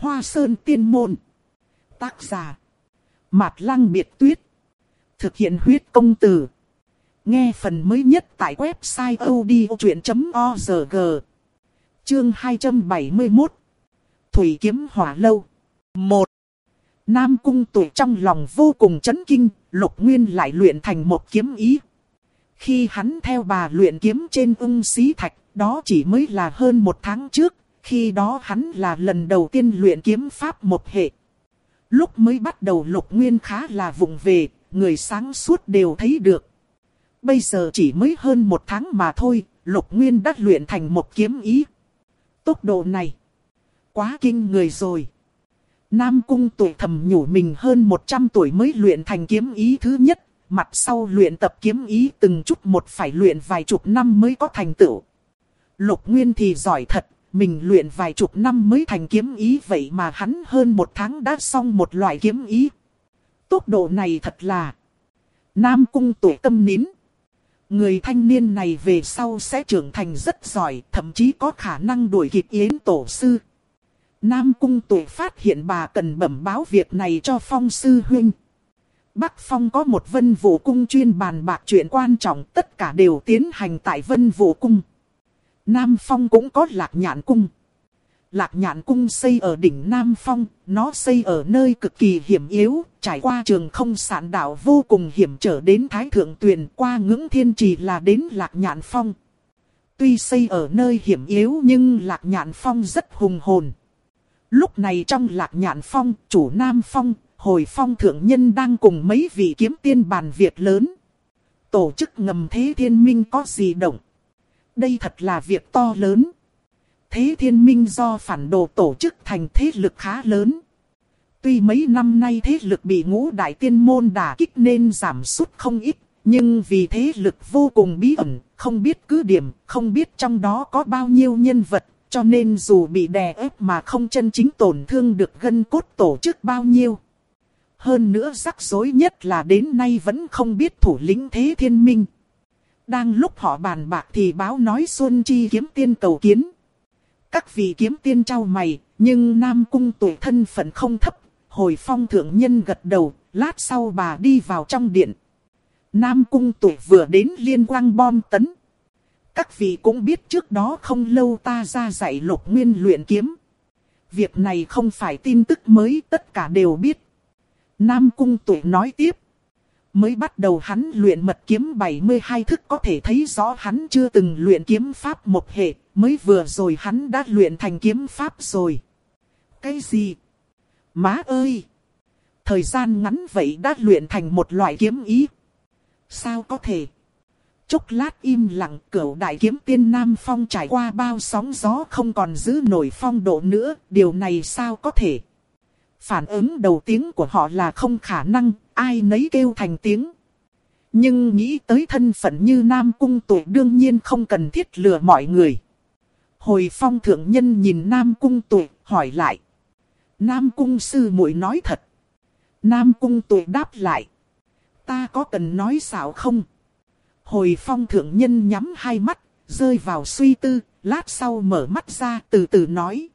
Hoa Sơn Tiên Môn. Tác giả Mạt Lăng Biệt Tuyết. Thực hiện huyết công từ. Nghe phần mới nhất tại website odchuyện.org. Chương 271. Thủy Kiếm Hỏa Lâu 1. Nam Cung Tuệ trong lòng vô cùng chấn kinh, Lục Nguyên lại luyện thành một kiếm ý. Khi hắn theo bà luyện kiếm trên Ưng Xí Thạch, đó chỉ mới là hơn một tháng trước, khi đó hắn là lần đầu tiên luyện kiếm pháp một hệ. Lúc mới bắt đầu Lục Nguyên khá là vụng về, người sáng suốt đều thấy được. Bây giờ chỉ mới hơn một tháng mà thôi, Lục Nguyên đã luyện thành một kiếm ý. Tốc độ này quá kinh người rồi. Nam Cung Tuệ thầm nhủ mình hơn 100 tuổi mới luyện thành kiếm ý thứ nhất. Mặt sau luyện tập kiếm ý từng chút một phải luyện vài chục năm mới có thành tựu. Lục Nguyên thì giỏi thật, mình luyện vài chục năm mới thành kiếm ý, vậy mà hắn hơn một tháng đã xong một loại kiếm ý. Tốc độ này thật là... Nam Cung Tuệ tâm nín. Người thanh niên này về sau sẽ trưởng thành rất giỏi, thậm chí có khả năng đuổi kịp Yến Tổ Sư. Nam Cung Tuệ phát hiện bà cần bẩm báo việc này cho Phong Sư Huynh. Bắc Phong có một Vân Vũ Cung chuyên bàn bạc chuyện quan trọng, tất cả đều tiến hành tại Vân Vũ Cung. Nam Phong cũng có Lạc Nhạn Cung. Lạc Nhạn Cung xây ở đỉnh Nam Phong, nó xây ở nơi cực kỳ hiểm yếu, trải qua trường không sạn đảo vô cùng hiểm trở đến Thái Thượng Tuyền, qua ngưỡng Thiên Trì là đến Lạc Nhạn Phong. Tuy xây ở nơi hiểm yếu nhưng Lạc Nhạn Phong rất hùng hồn. Lúc này trong Lạc Nhạn Phong, chủ Nam Phong, Hồi Phong thượng nhân đang cùng mấy vị kiếm tiên bàn việc lớn. Tổ chức ngầm Thế Thiên Minh có gì động? Đây thật là việc to lớn. Thế Thiên Minh do phản đồ tổ chức thành thế lực khá lớn. Tuy mấy năm nay thế lực bị Ngũ Đại Tiên Môn đả kích nên giảm sút không ít. Nhưng vì thế lực vô cùng bí ẩn, không biết cứ điểm, không biết trong đó có bao nhiêu nhân vật. Cho nên dù bị đè ép mà không chân chính tổn thương được gân cốt tổ chức bao nhiêu. Hơn nữa rắc rối nhất là đến nay vẫn không biết thủ lĩnh Thế Thiên Minh. Đang lúc họ bàn bạc thì báo nói Xuân Chi kiếm tiên cầu kiến. Các vị kiếm tiên trao mày, nhưng Nam Cung Tuệ thân phận không thấp. Hồi Phong thượng nhân gật đầu, lát sau bà đi vào trong điện. Nam Cung Tuệ vừa đến liên quang bom tấn. Các vị cũng biết trước đó không lâu ta ra dạy Lục Nguyên luyện kiếm. Việc này không phải tin tức mới, tất cả đều biết. Nam Cung Tuệ nói tiếp. Mới bắt đầu hắn luyện mật kiếm 72 thức có thể thấy rõ hắn chưa từng luyện kiếm pháp một hệ. Mới vừa rồi hắn đã luyện thành kiếm pháp rồi. Cái gì? Má ơi! Thời gian ngắn vậy đã luyện thành một loại kiếm ý. Sao có thể? Chốc lát im lặng, Cửu Đại Kiếm Tiên Nam Phong trải qua bao sóng gió không còn giữ nổi phong độ nữa, điều này sao có thể? Phản ứng đầu tiếng của họ là không khả năng, ai nấy kêu thành tiếng. Nhưng nghĩ tới thân phận như Nam Cung Tuệ đương nhiên không cần thiết lừa mọi người. Hồi Phong thượng nhân nhìn Nam Cung Tuệ, hỏi lại. Nam Cung sư muội nói thật. Nam Cung Tuệ đáp lại. Ta có cần nói xạo không? Hồi Phong thượng nhân nhắm hai mắt, rơi vào suy tư, lát sau mở mắt ra từ từ nói.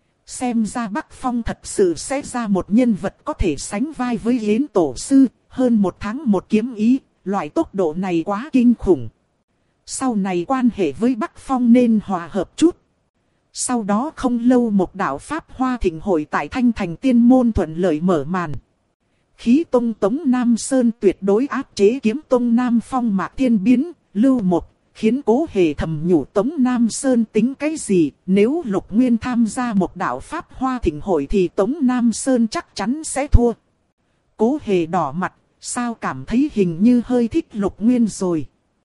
Xem ra Bắc Phong thật sự sẽ ra một nhân vật có thể sánh vai với Yến Tổ Sư, hơn một tháng một kiếm ý, loại tốc độ này quá kinh khủng. Sau này quan hệ với Bắc Phong nên hòa hợp chút. Sau đó không lâu một đạo Pháp Hoa Thịnh hội tại Thanh Thành Tiên Môn thuận lợi mở màn. Khí Tông Tống Nam Sơn tuyệt đối áp chế Kiếm Tông Nam Phong Mạc Thiên Biến, Lưu Một, khiến Cố Hề thầm nhủ Tống Nam Sơn tính cái gì, nếu Lục Nguyên tham gia một đạo Pháp Hoa Thịnh hội thì Tống Nam Sơn chắc chắn sẽ thua. Cố Hề đỏ mặt, sao cảm thấy hình như hơi thích Lục Nguyên rồi.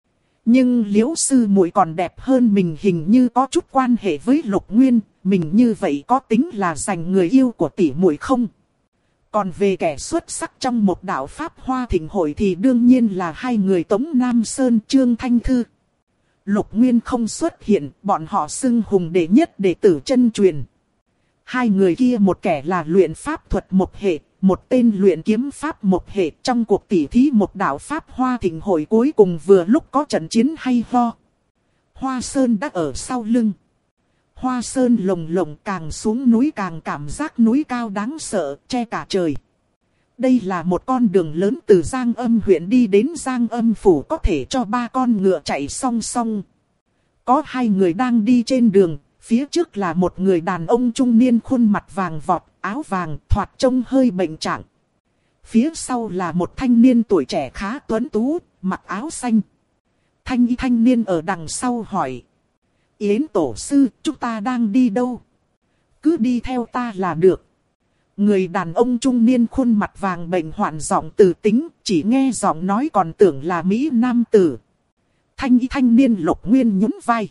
Nhưng Liễu sư muội còn đẹp hơn mình, hình như có chút quan hệ với Lục Nguyên, mình như vậy có tính là giành người yêu của tỷ muội không? Còn về kẻ xuất sắc trong một đạo Pháp Hoa Thịnh hội thì đương nhiên là hai người Tống Nam Sơn Trương Thanh Thư. Lục Nguyên không xuất hiện, bọn họ xưng hùng đệ nhất đệ tử chân truyền. Hai người kia một kẻ là luyện pháp thuật một hệ, một tên luyện kiếm pháp một hệ. Trong cuộc tỉ thí một đạo Pháp Hoa Thịnh hội cuối cùng vừa lúc có trận chiến hay ho. Hoa Sơn đã ở sau lưng. Hoa sơn lồng lộng, càng xuống núi càng cảm giác núi cao đáng sợ, che cả trời. Đây là một con đường lớn từ Giang Âm huyện đi đến Giang Âm phủ, có thể cho 3 con ngựa chạy song song. Có 2 người đang đi trên đường, phía trước là một người đàn ông trung niên khuôn mặt vàng vọt, áo vàng, thoạt trông hơi bệnh trạng. Phía sau là một thanh niên tuổi trẻ khá tuấn tú, mặc áo xanh. Thanh niên ở đằng sau hỏi: Yến tổ sư, chúng ta đang đi đâu? Cứ đi theo ta là được. Người đàn ông trung niên khuôn mặt vàng bệnh hoạn giọng từ tính, chỉ nghe giọng nói còn tưởng là Mỹ Nam tử. Thanh niên Lục Nguyên nhún vai.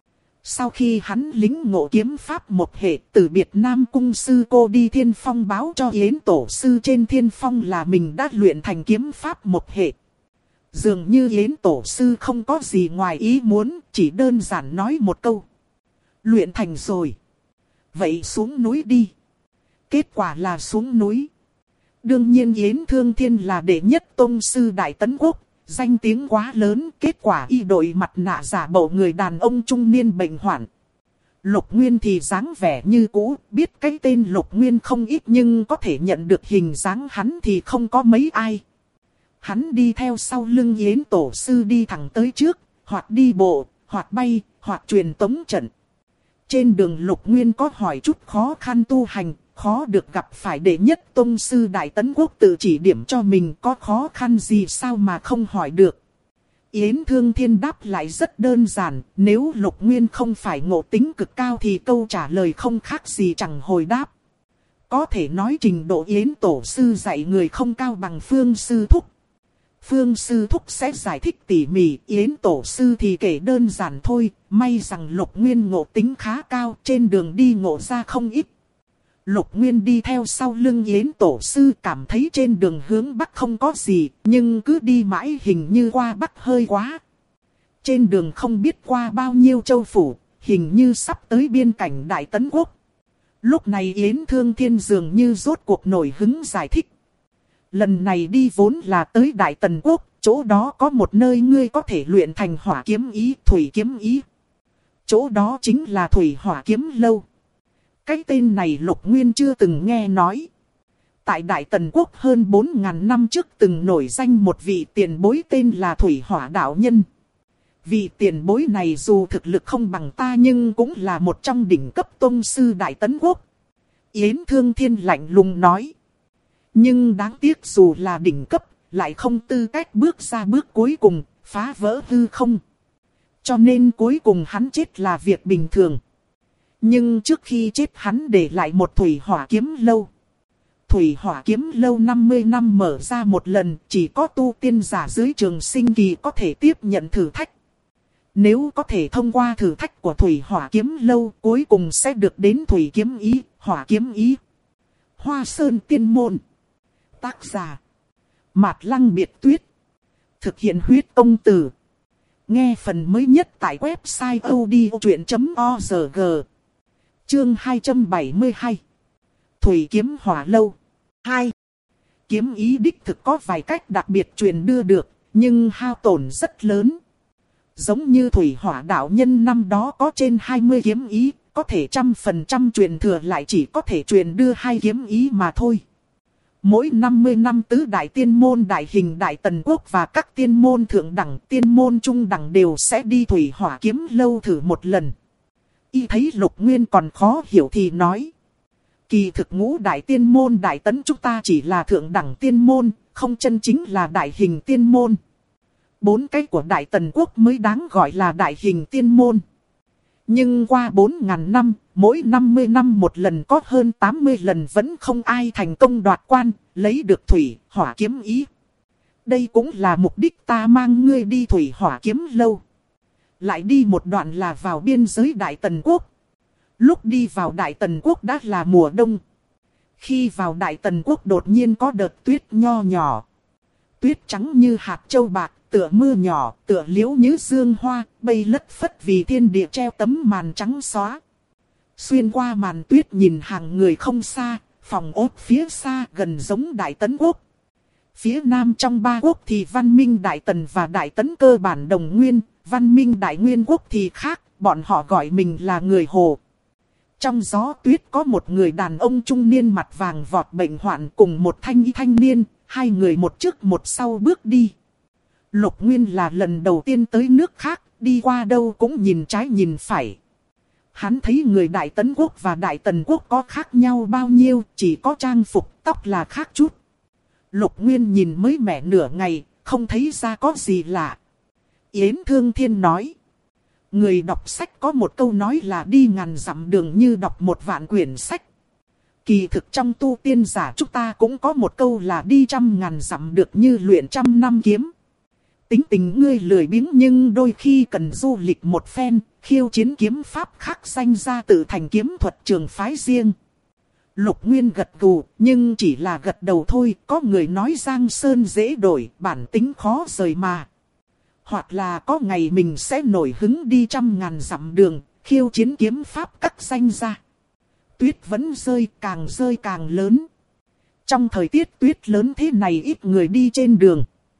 Sau khi hắn lính ngộ kiếm pháp một hệ, từ biệt Nam cung sư cô đi Thiên Phong báo cho Yến tổ sư trên Thiên Phong là mình đã luyện thành kiếm pháp một hệ. Dường như Yến tổ sư không có gì ngoài ý muốn, chỉ đơn giản nói một câu: luyện thành rồi. Vậy xuống núi đi. Kết quả là xuống núi. Đương nhiên Yến Thương Thiên là đệ nhất tông sư Đại Tấn Quốc, danh tiếng quá lớn. Kết quả y đội mặt nạ giả bộ người đàn ông trung niên bệnh hoạn. Lục Nguyên thì dáng vẻ như cũ, biết cái tên Lục Nguyên không ít nhưng có thể nhận được hình dáng hắn thì không có mấy ai. Hắn đi theo sau lưng Yến tổ sư đi thẳng tới trước, hoặc đi bộ, hoặc bay, hoặc truyền tống trận. Trên đường Lục Nguyên có hỏi chút khó khăn tu hành, khó được gặp phải đệ nhất tông sư Đại Tấn Quốc tự chỉ điểm cho mình, có khó khăn gì sao mà không hỏi được. Yến Thương Thiên đáp lại rất đơn giản, nếu Lục Nguyên không phải ngộ tính cực cao thì câu trả lời không khác gì chẳng hồi đáp. Có thể nói trình độ Yến tổ sư dạy người không cao bằng Phương sư thúc. Phương sư thúc sẽ giải thích tỉ mỉ, Yến tổ sư thì kể đơn giản thôi. May rằng Lục Nguyên ngộ tính khá cao, trên đường đi ngộ ra không ít. Lục Nguyên đi theo sau lưng Yến tổ sư, cảm thấy trên đường hướng Bắc không có gì, nhưng cứ đi mãi hình như qua Bắc hơi quá. Trên đường không biết qua bao nhiêu châu phủ, hình như sắp tới biên cảnh Đại Tấn Quốc. Lúc này Yến Thương Thiên dường như rốt cuộc nổi hứng giải thích. Lần này đi vốn là tới Đại Tần Quốc, chỗ đó có một nơi ngươi có thể luyện thành hỏa kiếm ý, thủy kiếm ý. Chỗ đó chính là Thủy Hỏa Kiếm Lâu. Cái tên này Lục Nguyên chưa từng nghe nói. Tại Đại Tần Quốc hơn 4.000 năm trước từng nổi danh một vị tiền bối tên là Thủy Hỏa Đạo Nhân. Vị tiền bối này dù thực lực không bằng ta nhưng cũng là một trong đỉnh cấp tông sư Đại Tấn Quốc. Yến Thương Thiên lạnh lùng nói. Nhưng đáng tiếc dù là đỉnh cấp, lại không tư cách bước ra bước cuối cùng, phá vỡ hư không. Cho nên cuối cùng hắn chết là việc bình thường. Nhưng trước khi chết hắn để lại một Thủy Hỏa Kiếm Lâu. Thủy Hỏa Kiếm Lâu 50 năm mở ra một lần, chỉ có tu tiên giả dưới trường sinh kỳ có thể tiếp nhận thử thách. Nếu có thể thông qua thử thách của Thủy Hỏa Kiếm Lâu, cuối cùng sẽ được đến Thủy Kiếm Ý, Hỏa Kiếm Ý. Hoa Sơn Tiên Môn. Tác giả Mạt Lăng Biệt Tuyết. Thực hiện huyết công từ. Nghe phần mới nhất tại website odchuyện.org. Chương 272. Thủy Kiếm Hỏa Lâu 2. Kiếm ý đích thực có vài cách đặc biệt truyền đưa được, nhưng hao tổn rất lớn. Giống như Thủy Hỏa Đạo Nhân năm đó có trên 20 kiếm ý, có thể 100% truyền thừa lại chỉ có thể truyền đưa 2 kiếm ý mà thôi. Mỗi 50 năm tứ đại tiên môn Đại Hình Đại Tần Quốc và các tiên môn thượng đẳng, tiên môn trung đẳng đều sẽ đi Thủy Hỏa Kiếm Lâu thử một lần. Y thấy Lục Nguyên còn khó hiểu thì nói. Kỳ thực ngũ đại tiên môn Đại Tấn chúng ta chỉ là thượng đẳng tiên môn, không chân chính là Đại Hình tiên môn. 4 cái của Đại Tần Quốc mới đáng gọi là Đại Hình tiên môn. Nhưng qua 4.000 năm, mỗi 50 năm một lần có hơn 80 lần vẫn không ai thành công đoạt quan, lấy được Thủy Hỏa Kiếm Ý. Đây cũng là mục đích ta mang ngươi đi Thủy Hỏa Kiếm Lâu. Lại đi một đoạn là vào biên giới Đại Tần Quốc. Lúc đi vào Đại Tần Quốc đã là mùa đông. Khi vào Đại Tần Quốc đột nhiên có đợt tuyết nho nhỏ. Tuyết trắng như hạt châu bạc, tựa mưa nhỏ, tựa liễu như dương hoa, bay lất phất vì thiên địa treo tấm màn trắng xóa. Xuyên qua màn tuyết nhìn hàng người không xa, phòng ốt phía xa gần giống Đại Tấn Quốc. Phía nam trong 3 quốc thì văn minh Đại Tần và Đại Tấn cơ bản đồng nguyên, văn minh Đại Nguyên Quốc thì khác, bọn họ gọi mình là người Hồ. Trong gió tuyết có một người đàn ông trung niên mặt vàng vọt bệnh hoạn cùng một thanh niên, hai người một trước một sau bước đi. Lục Nguyên là lần đầu tiên tới nước khác, đi qua đâu cũng nhìn trái nhìn phải. Hắn thấy người Đại Tấn Quốc và Đại Tần Quốc có khác nhau bao nhiêu, chỉ có trang phục tóc là khác chút. Lục Nguyên nhìn mới mẻ nửa ngày, không thấy ra có gì lạ. Yến Thương Thiên nói. Người đọc sách có một câu nói là đi ngàn dặm đường như đọc một vạn quyển sách. Kỳ thực trong tu tiên giả chúng ta cũng có một câu là đi trăm ngàn dặm được như luyện trăm năm kiếm. Tính tình ngươi lười biếng nhưng đôi khi cần du lịch một phen, khiêu chiến kiếm pháp khác sanh ra tự thành kiếm thuật trường phái riêng. Lục Nguyên gật gù, nhưng chỉ là gật đầu thôi, có người nói Giang Sơn dễ đổi, bản tính khó rời mà. Hoặc là có ngày mình sẽ nổi hứng đi trăm ngàn dặm đường, khiêu chiến kiếm pháp các sanh ra. Tuyết vẫn rơi càng lớn. Trong thời tiết tuyết lớn thế này ít người đi trên đường.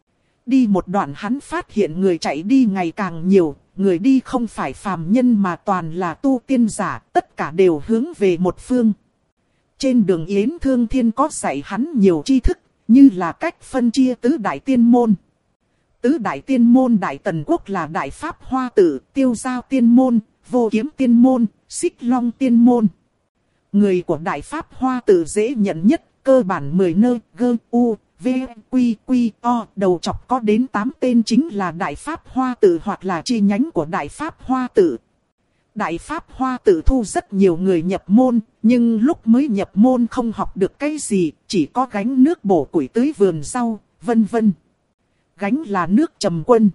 Đi một đoạn hắn phát hiện người chạy đi ngày càng nhiều, người đi không phải phàm nhân mà toàn là tu tiên giả, tất cả đều hướng về một phương. Trên đường Yến Thương Thiên có dạy hắn nhiều tri thức, như là cách phân chia tứ đại tiên môn. Tứ đại tiên môn Đại Tần Quốc là Đại Pháp Hoa Tự, Tiêu Giao Tiên Môn, Vô Kiếm Tiên Môn, Xích Long Tiên Môn. Người của Đại Pháp Hoa Tự dễ nhận nhất, cơ bản 10 nơi, gơ, u, v, quy, quy, o, đầu chọc có đến 8 tên chính là Đại Pháp Hoa Tự hoặc là chi nhánh của Đại Pháp Hoa Tự. Đại Pháp Hoa Tự thu rất nhiều người nhập môn, nhưng lúc mới nhập môn không học được cái gì, chỉ có gánh nước bổ củi tưới vườn rau, vân vân. Gánh là nước trầm quân,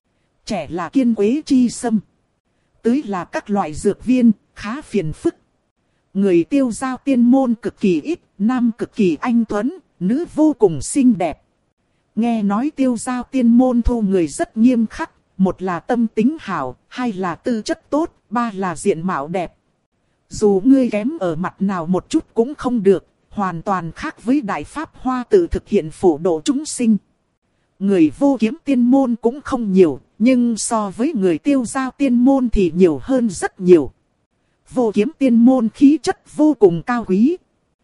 trẻ là kiên quế chi sâm, tưới là các loại dược viên, khá phiền phức. Người Tiêu Giao Tiên Môn cực kỳ ít, nam cực kỳ anh tuấn, nữ vô cùng xinh đẹp. Nghe nói Tiêu Giao Tiên Môn thu người rất nghiêm khắc, một là tâm tính hảo, hai là tư chất tốt, ba là diện mạo đẹp. Dù ngươi kém ở mặt nào một chút cũng không được, hoàn toàn khác với Đại Pháp Hoa Tự thực hiện phổ độ chúng sinh. Người Vô Kiếm Tiên Môn cũng không nhiều, nhưng so với người Tiêu Giao Tiên Môn thì nhiều hơn rất nhiều. Vô Kiếm Tiên Môn khí chất vô cùng cao quý.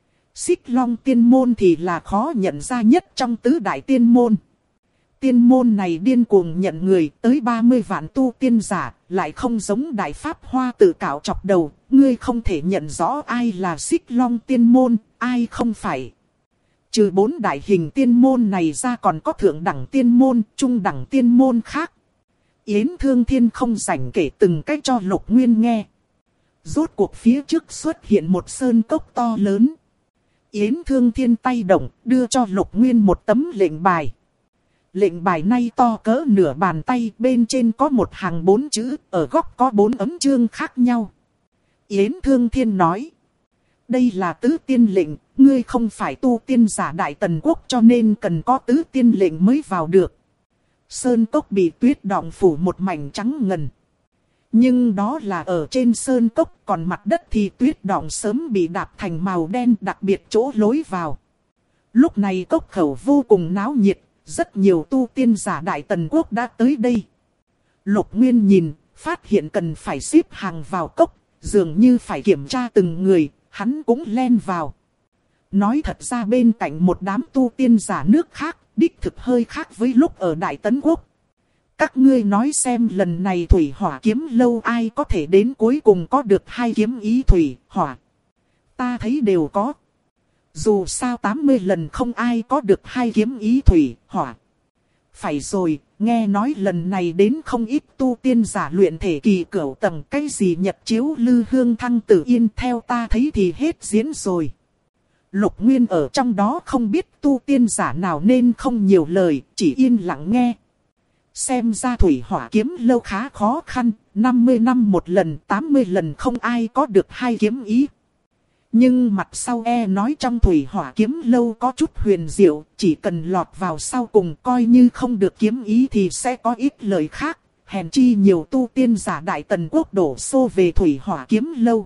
Xích Long Tiên Môn thì là khó nhận ra nhất trong tứ đại tiên môn. Tiên môn này điên cuồng nhận người tới 30 vạn tu tiên giả, lại không giống Đại Pháp Hoa Tự cạo chọc đầu, ngươi không thể nhận rõ ai là Xích Long Tiên Môn, ai không phải. Trừ 4 đại hình tiên môn này ra còn có thượng đẳng tiên môn, trung đẳng tiên môn khác. Yến Thương Thiên không rảnh kể từng cách cho Lục Nguyên nghe. Rốt cuộc phía trước xuất hiện một sơn cốc to lớn. Yến Thương Thiên tay động đưa cho Lục Nguyên một tấm lệnh bài. Lệnh bài này to cỡ nửa bàn tay, bên trên có một hàng 4 chữ, ở góc có 4 ấm chương khác nhau. Yến Thương Thiên nói. Đây là tứ tiên lệnh, ngươi không phải tu tiên giả Đại Tần Quốc cho nên cần có tứ tiên lệnh mới vào được. Sơn cốc bị tuyết đọng phủ một mảnh trắng ngần. Nhưng đó là ở trên sơn cốc, còn mặt đất thì tuyết đọng sớm bị đạp thành màu đen, đặc biệt chỗ lối vào. Lúc này cốc khẩu vô cùng náo nhiệt, rất nhiều tu tiên giả Đại Tần Quốc đã tới đây. Lục Nguyên nhìn, phát hiện cần phải xếp hàng vào cốc, dường như phải kiểm tra từng người, hắn cũng len vào. Nói thật ra bên cạnh một đám tu tiên giả nước khác, đích thực hơi khác với lúc ở Đại Tấn Quốc. Các ngươi nói xem lần này thủy hỏa kiếm lâu ai có thể đến cuối cùng có được 2 kiếm ý thủy, hỏa. Ta thấy đều có. Dù sao 80 lần không ai có được 2 kiếm ý thủy, hỏa. Phải rồi, nghe nói lần này đến không ít tu tiên giả luyện thể kỳ cửu tầng, cái gì nhật chiếu lư hương thăng tử yên, theo ta thấy thì hết diễn rồi. Lục Nguyên ở trong đó không biết tu tiên giả nào nên không nhiều lời, chỉ yên lặng nghe. Xem ra thủy hỏa kiếm lâu khá khó khăn, 50 năm một lần, 80 lần không ai có được 2 kiếm ý. Nhưng mặt sau nói trong thủy hỏa kiếm lâu có chút huyền diệu, chỉ cần lọt vào sau cùng coi như không được kiếm ý thì sẽ có ít lời khác. Hèn chi nhiều tu tiên giả Đại Tần Quốc đổ xô về thủy hỏa kiếm lâu.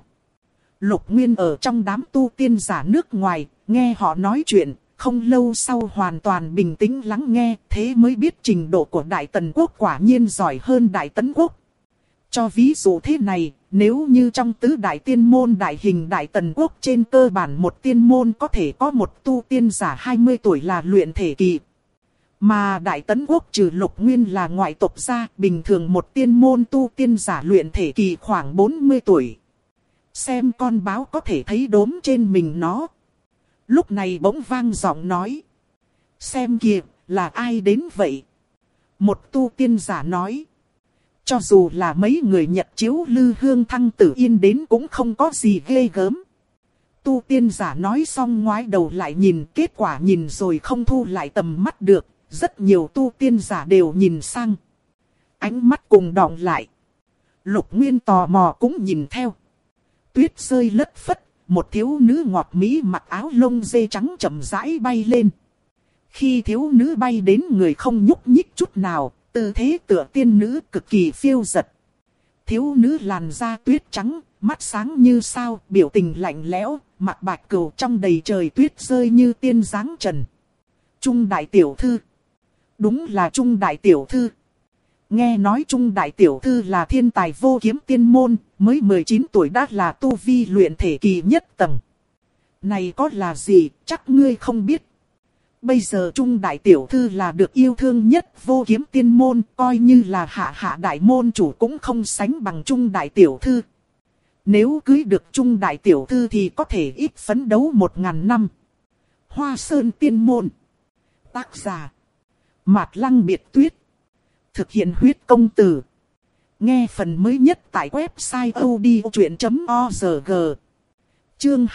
Lục Nguyên ở trong đám tu tiên giả nước ngoài, nghe họ nói chuyện, không lâu sau hoàn toàn bình tĩnh lắng nghe, thế mới biết trình độ của Đại Tần Quốc quả nhiên giỏi hơn Đại Tấn Quốc. Cho ví dụ thế này, nếu như trong tứ đại tiên môn đại hình đại tần quốc trên cơ bản một tiên môn có thể có một tu tiên giả 20 tuổi là luyện thể kỳ. Mà đại tấn quốc trừ Lục Nguyên là ngoại tộc ra, bình thường một tiên môn tu tiên giả luyện thể kỳ khoảng 40 tuổi. Xem con báo có thể thấy đốm trên mình nó. Lúc này bỗng vang giọng nói. Xem kìa, là ai đến vậy? Một tu tiên giả nói. Cho dù là mấy người Nhật Chiếu Lư Hương Thăng Tử Yên đến cũng không có gì ghê gớm. Tu tiên giả nói xong ngoái đầu lại nhìn, kết quả nhìn rồi không thu lại tầm mắt được. Rất nhiều tu tiên giả đều nhìn sang. Ánh mắt cùng đọng lại. Lục Nguyên tò mò cũng nhìn theo. Tuyết rơi lất phất, một thiếu nữ ngọt mỹ mặc áo lông dê trắng chậm rãi bay lên. Khi thiếu nữ bay đến người không nhúc nhích chút nào, tư thế tựa tiên nữ cực kỳ phiêu dật. Thiếu nữ làn da tuyết trắng, mắt sáng như sao, biểu tình lạnh lẽo, mặc bạch cừu trong đầy trời tuyết rơi như tiên dáng trần. Trung đại tiểu thư. Đúng là Trung đại tiểu thư. Nghe nói Trung đại tiểu thư là thiên tài vô kiếm tiên môn, mới 19 tuổi đã là tu vi luyện thể kỳ nhất tầng. Này có là gì, chắc ngươi không biết. Bây giờ Trung đại tiểu thư là được yêu thương nhất vô kiếm tiên môn, coi như là hạ đại môn chủ cũng không sánh bằng Trung đại tiểu thư. Nếu cưới được Trung đại tiểu thư thì có thể ít phấn đấu 1000 năm. Hoa Sơn Tiên Môn. Tác giả Mạt Lăng Biệt Tuyết. Thực hiện huyết công từ. Nghe phần mới nhất tại website odchuyện.org. Chương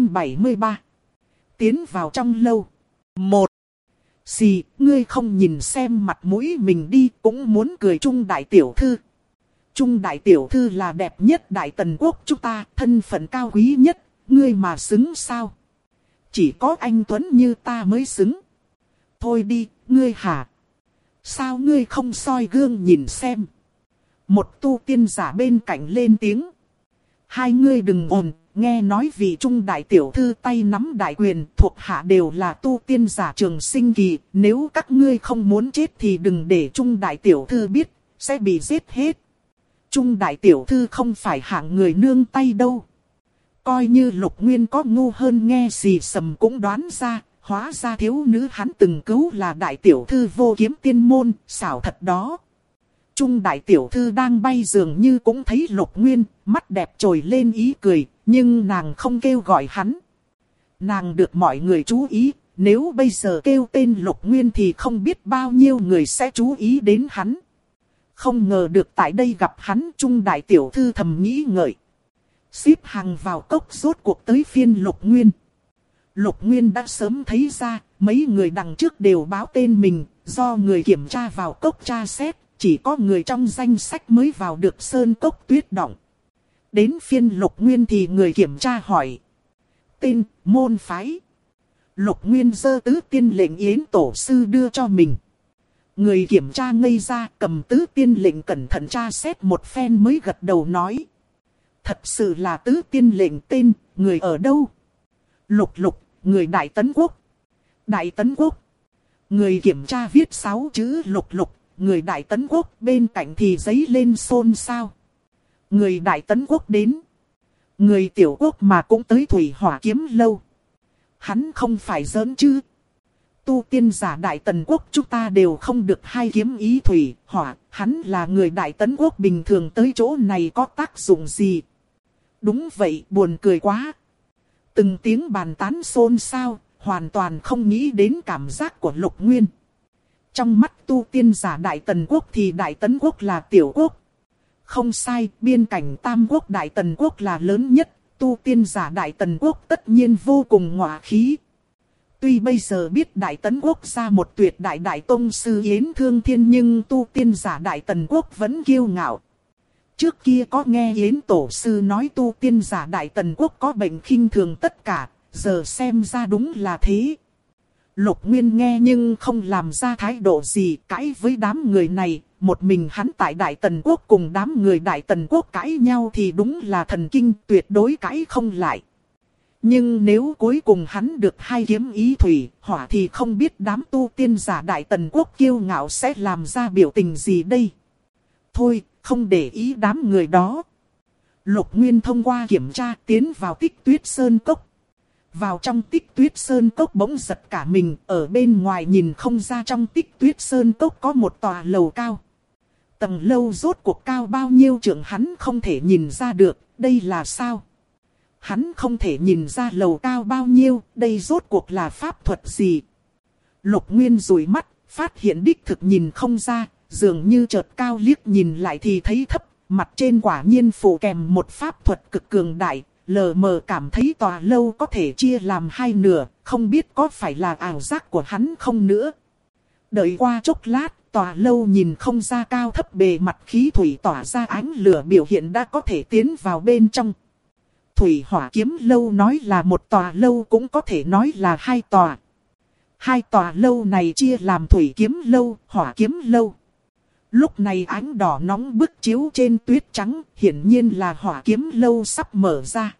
273. Tiến vào trong lâu. 1. Xì, ngươi không nhìn xem mặt mũi mình đi, cũng muốn cười Trung đại tiểu thư. Trung đại tiểu thư là đẹp nhất đại tần quốc chúng ta, thân phận cao quý nhất, ngươi mà xứng sao? Chỉ có anh Tuấn như ta mới xứng. Thôi đi, ngươi hả? Sao ngươi không soi gương nhìn xem? Một tu tiên giả bên cạnh lên tiếng. Hai ngươi đừng ồn, nghe nói vì Trung đại tiểu thư tay nắm đại quyền thuộc hạ đều là tu tiên giả trường sinh kỳ. Nếu các ngươi không muốn chết thì đừng để Trung đại tiểu thư biết, sẽ bị giết hết. Trung đại tiểu thư không phải hạng người nương tay đâu. Coi như Lục Nguyên có ngu hơn nghe xì sầm cũng đoán ra. Hóa ra thiếu nữ hắn từng cứu là đại tiểu thư vô kiếm tiên môn, xảo thật đó. Trung đại tiểu thư đang bay dường như cũng thấy Lục Nguyên, mắt đẹp trồi lên ý cười, nhưng nàng không kêu gọi hắn. Nàng được mọi người chú ý, nếu bây giờ kêu tên Lục Nguyên thì không biết bao nhiêu người sẽ chú ý đến hắn. Không ngờ được tại đây gặp hắn, Trung đại tiểu thư thầm nghĩ ngợi. Xếp hàng vào cốc rốt cuộc tới phiên Lục Nguyên. Lục Nguyên đã sớm thấy ra, mấy người đằng trước đều báo tên mình, do người kiểm tra vào cốc tra xét, chỉ có người trong danh sách mới vào được sơn cốc tuyết động. Đến phiên Lục Nguyên thì người kiểm tra hỏi. Tên, môn phái. Lục Nguyên giơ tứ tiên lệnh yến tổ sư đưa cho mình. Người kiểm tra ngây ra cầm tứ tiên lệnh cẩn thận tra xét một phen mới gật đầu nói. Thật sự là tứ tiên lệnh tên, người ở đâu? Lục Lục, người Đại Tấn Quốc. Đại Tấn Quốc. Người kiểm tra viết 6 chữ Lục Lục, người Đại Tấn Quốc, bên cạnh thì giấy lên xôn xao. Người Đại Tấn Quốc đến. Người Tiểu Quốc mà cũng tới Thủy Hỏa Kiếm lâu. Hắn không phải giỡn chứ. Tu tiên giả Đại Tần Quốc chúng ta đều không được hai kiếm ý Thủy, Hỏa. Hắn là người Đại Tấn Quốc bình thường tới chỗ này có tác dụng gì? Đúng vậy, buồn cười quá. Từng tiếng bàn tán xôn xao, hoàn toàn không nghĩ đến cảm giác của Lục Nguyên. Trong mắt tu tiên giả Đại Tần Quốc thì Đại Tấn Quốc là tiểu quốc. Không sai, biên cảnh Tam Quốc Đại Tần Quốc là lớn nhất, tu tiên giả Đại Tần Quốc tất nhiên vô cùng ngọa khí. Tuy bây giờ biết Đại Tấn Quốc ra một tuyệt đại đại tông sư Yến Thương Thiên nhưng tu tiên giả Đại Tần Quốc vẫn kiêu ngạo. Trước kia có nghe Yến Tổ Sư nói tu tiên giả Đại Tần Quốc có bệnh khinh thường tất cả, giờ xem ra đúng là thế. Lục Nguyên nghe nhưng không làm ra thái độ gì cãi với đám người này, một mình hắn tại Đại Tần Quốc cùng đám người Đại Tần Quốc cãi nhau thì đúng là thần kinh tuyệt đối cãi không lại. Nhưng nếu cuối cùng hắn được hai kiếm ý Thủy, Hỏa thì không biết đám tu tiên giả Đại Tần Quốc kiêu ngạo sẽ làm ra biểu tình gì đây. Thôi, không để ý đám người đó. Lục Nguyên thông qua kiểm tra tiến vào Tích Tuyết Sơn Cốc. Vào trong Tích Tuyết Sơn Cốc bỗng giật cả mình, ở bên ngoài nhìn không ra trong Tích Tuyết Sơn Cốc có một tòa lầu cao. Tầng lâu rốt cuộc cao bao nhiêu trượng hắn không thể nhìn ra được, đây là sao? Hắn không thể nhìn ra lầu cao bao nhiêu, đây rốt cuộc là pháp thuật gì? Lục Nguyên dụi mắt, phát hiện đích thực nhìn không ra, dường như chợt cao liếc nhìn lại thì thấy thấp, mặt trên quả nhiên phủ kèm một pháp thuật cực cường đại, lờ mờ cảm thấy tòa lâu có thể chia làm hai nửa, không biết có phải là ảo giác của hắn không nữa. Đợi qua chốc lát, tòa lâu nhìn không ra cao thấp, bề mặt khí thủy tỏa ra ánh lửa biểu hiện đã có thể tiến vào bên trong. Thủy Hỏa Kiếm Lâu nói là một tòa lâu cũng có thể nói là hai tòa. Hai tòa lâu này chia làm Thủy Kiếm Lâu, Hỏa Kiếm Lâu. Lúc này ánh đỏ nóng bức chiếu trên tuyết trắng, hiển nhiên là Hỏa Kiếm Lâu sắp mở ra.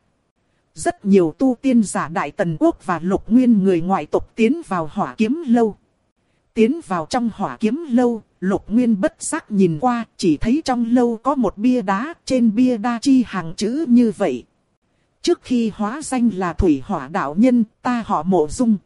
Rất nhiều tu tiên giả Đại Tần Quốc và Lục Nguyên người ngoại tộc tiến vào Hỏa Kiếm Lâu. Tiến vào trong Hỏa Kiếm Lâu, Lục Nguyên bất giác nhìn qua, chỉ thấy trong lâu có một bia đá, trên bia đa chi hàng chữ như vậy. Trước khi hóa danh là Thủy Hỏa đạo nhân, ta họ Mộ Dung.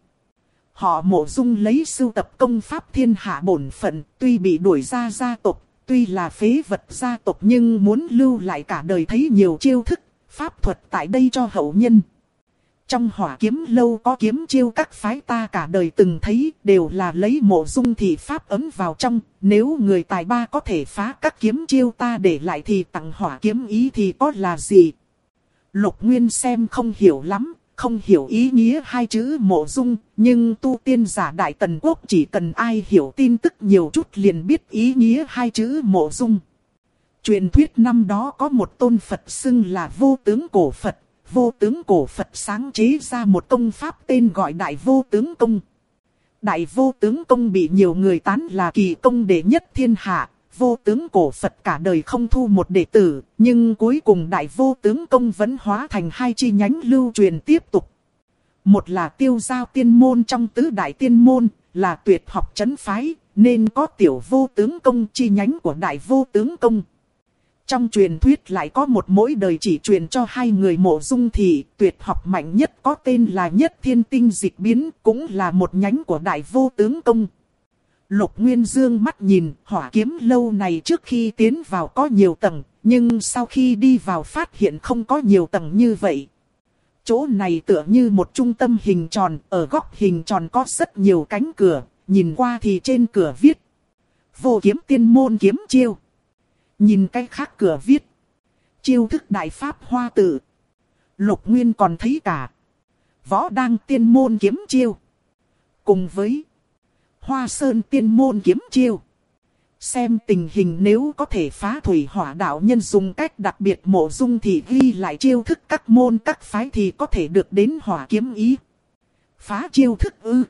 Họ Mộ Dung lấy sưu tập công pháp thiên hạ bổn phận, tuy bị đuổi ra gia tộc, tuy là phế vật gia tộc nhưng muốn lưu lại cả đời thấy nhiều chiêu thức, pháp thuật tại đây cho hậu nhân. Trong Hỏa Kiếm Lâu có kiếm chiêu các phái ta cả đời từng thấy, đều là lấy Mộ Dung thị pháp ấm vào trong, nếu người tài ba có thể phá các kiếm chiêu ta để lại thì tặng Hỏa Kiếm ý thì có là gì? Lục Nguyên xem không hiểu lắm, không hiểu ý nghĩa hai chữ Mộ Dung, nhưng tu tiên giả Đại Tần Quốc chỉ cần ai hiểu tin tức nhiều chút liền biết ý nghĩa hai chữ Mộ Dung. Truyền thuyết năm đó có một tôn Phật xưng là Vô Tướng Cổ Phật, Vô Tướng Cổ Phật sáng chế ra một công pháp tên gọi Đại Vô Tướng Công. Đại Vô Tướng Công bị nhiều người tán là kỳ công đệ nhất thiên hạ. Vô Tướng Cổ Phật cả đời không thu một đệ tử, nhưng cuối cùng Đại Vô Tướng Công vẫn hóa thành hai chi nhánh lưu truyền tiếp tục. Một là Tiêu Giao Tiên Môn trong tứ đại tiên môn, là tuyệt học trấn phái, nên có Tiểu Vô Tướng Công chi nhánh của Đại Vô Tướng Công. Trong truyền thuyết lại có một mỗi đời chỉ truyền cho hai người Mộ Dung thị, tuyệt học mạnh nhất có tên là Nhất Thiên Tinh Dịch Biến, cũng là một nhánh của Đại Vô Tướng Công. Lục Nguyên dương mắt nhìn, Hỏa Kiếm Lâu này trước khi tiến vào có nhiều tầng, nhưng sau khi đi vào phát hiện không có nhiều tầng như vậy. Chỗ này tựa như một trung tâm hình tròn, ở góc hình tròn có rất nhiều cánh cửa, nhìn qua thì trên cửa viết Vô Kiếm Tiên Môn kiếm chiêu. Nhìn cái khác cửa viết chiêu thức Đại Pháp Hoa Tự. Lục Nguyên còn thấy cả Võ Đăng Tiên Môn kiếm chiêu, cùng với Hoa Sơn Tiên Môn kiếm chiêu. Xem tình hình nếu có thể phá Thủy Hỏa đạo nhân dùng cách đặc biệt Mộ Dung thì ghi lại chiêu thức các môn các phái thì có thể được đến Hỏa Kiếm ý. Phá chiêu thức ư?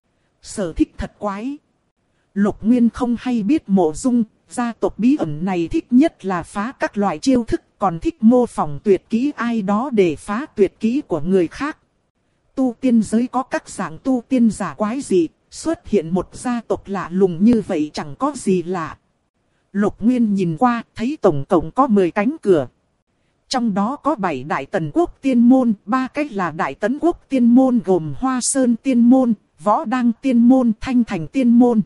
Sở thích thật quái. Lục Nguyên không hay biết Mộ Dung, gia tộc bí ẩn này thích nhất là phá các loại chiêu thức, còn thích mô phỏng tuyệt kỹ ai đó để phá tuyệt kỹ của người khác. Tu tiên giới có các dạng tu tiên giả quái dị. Xuất hiện một gia tộc lạ lùng như vậy chẳng có gì lạ. Lục Nguyên nhìn qua thấy tổng cộng có 10 cánh cửa. Trong đó có 7 Đại Tần Quốc Tiên Môn, 3 cách là Đại Tấn Quốc Tiên Môn gồm Hoa Sơn Tiên Môn, Võ Đăng Tiên Môn, Thanh Thành Tiên Môn.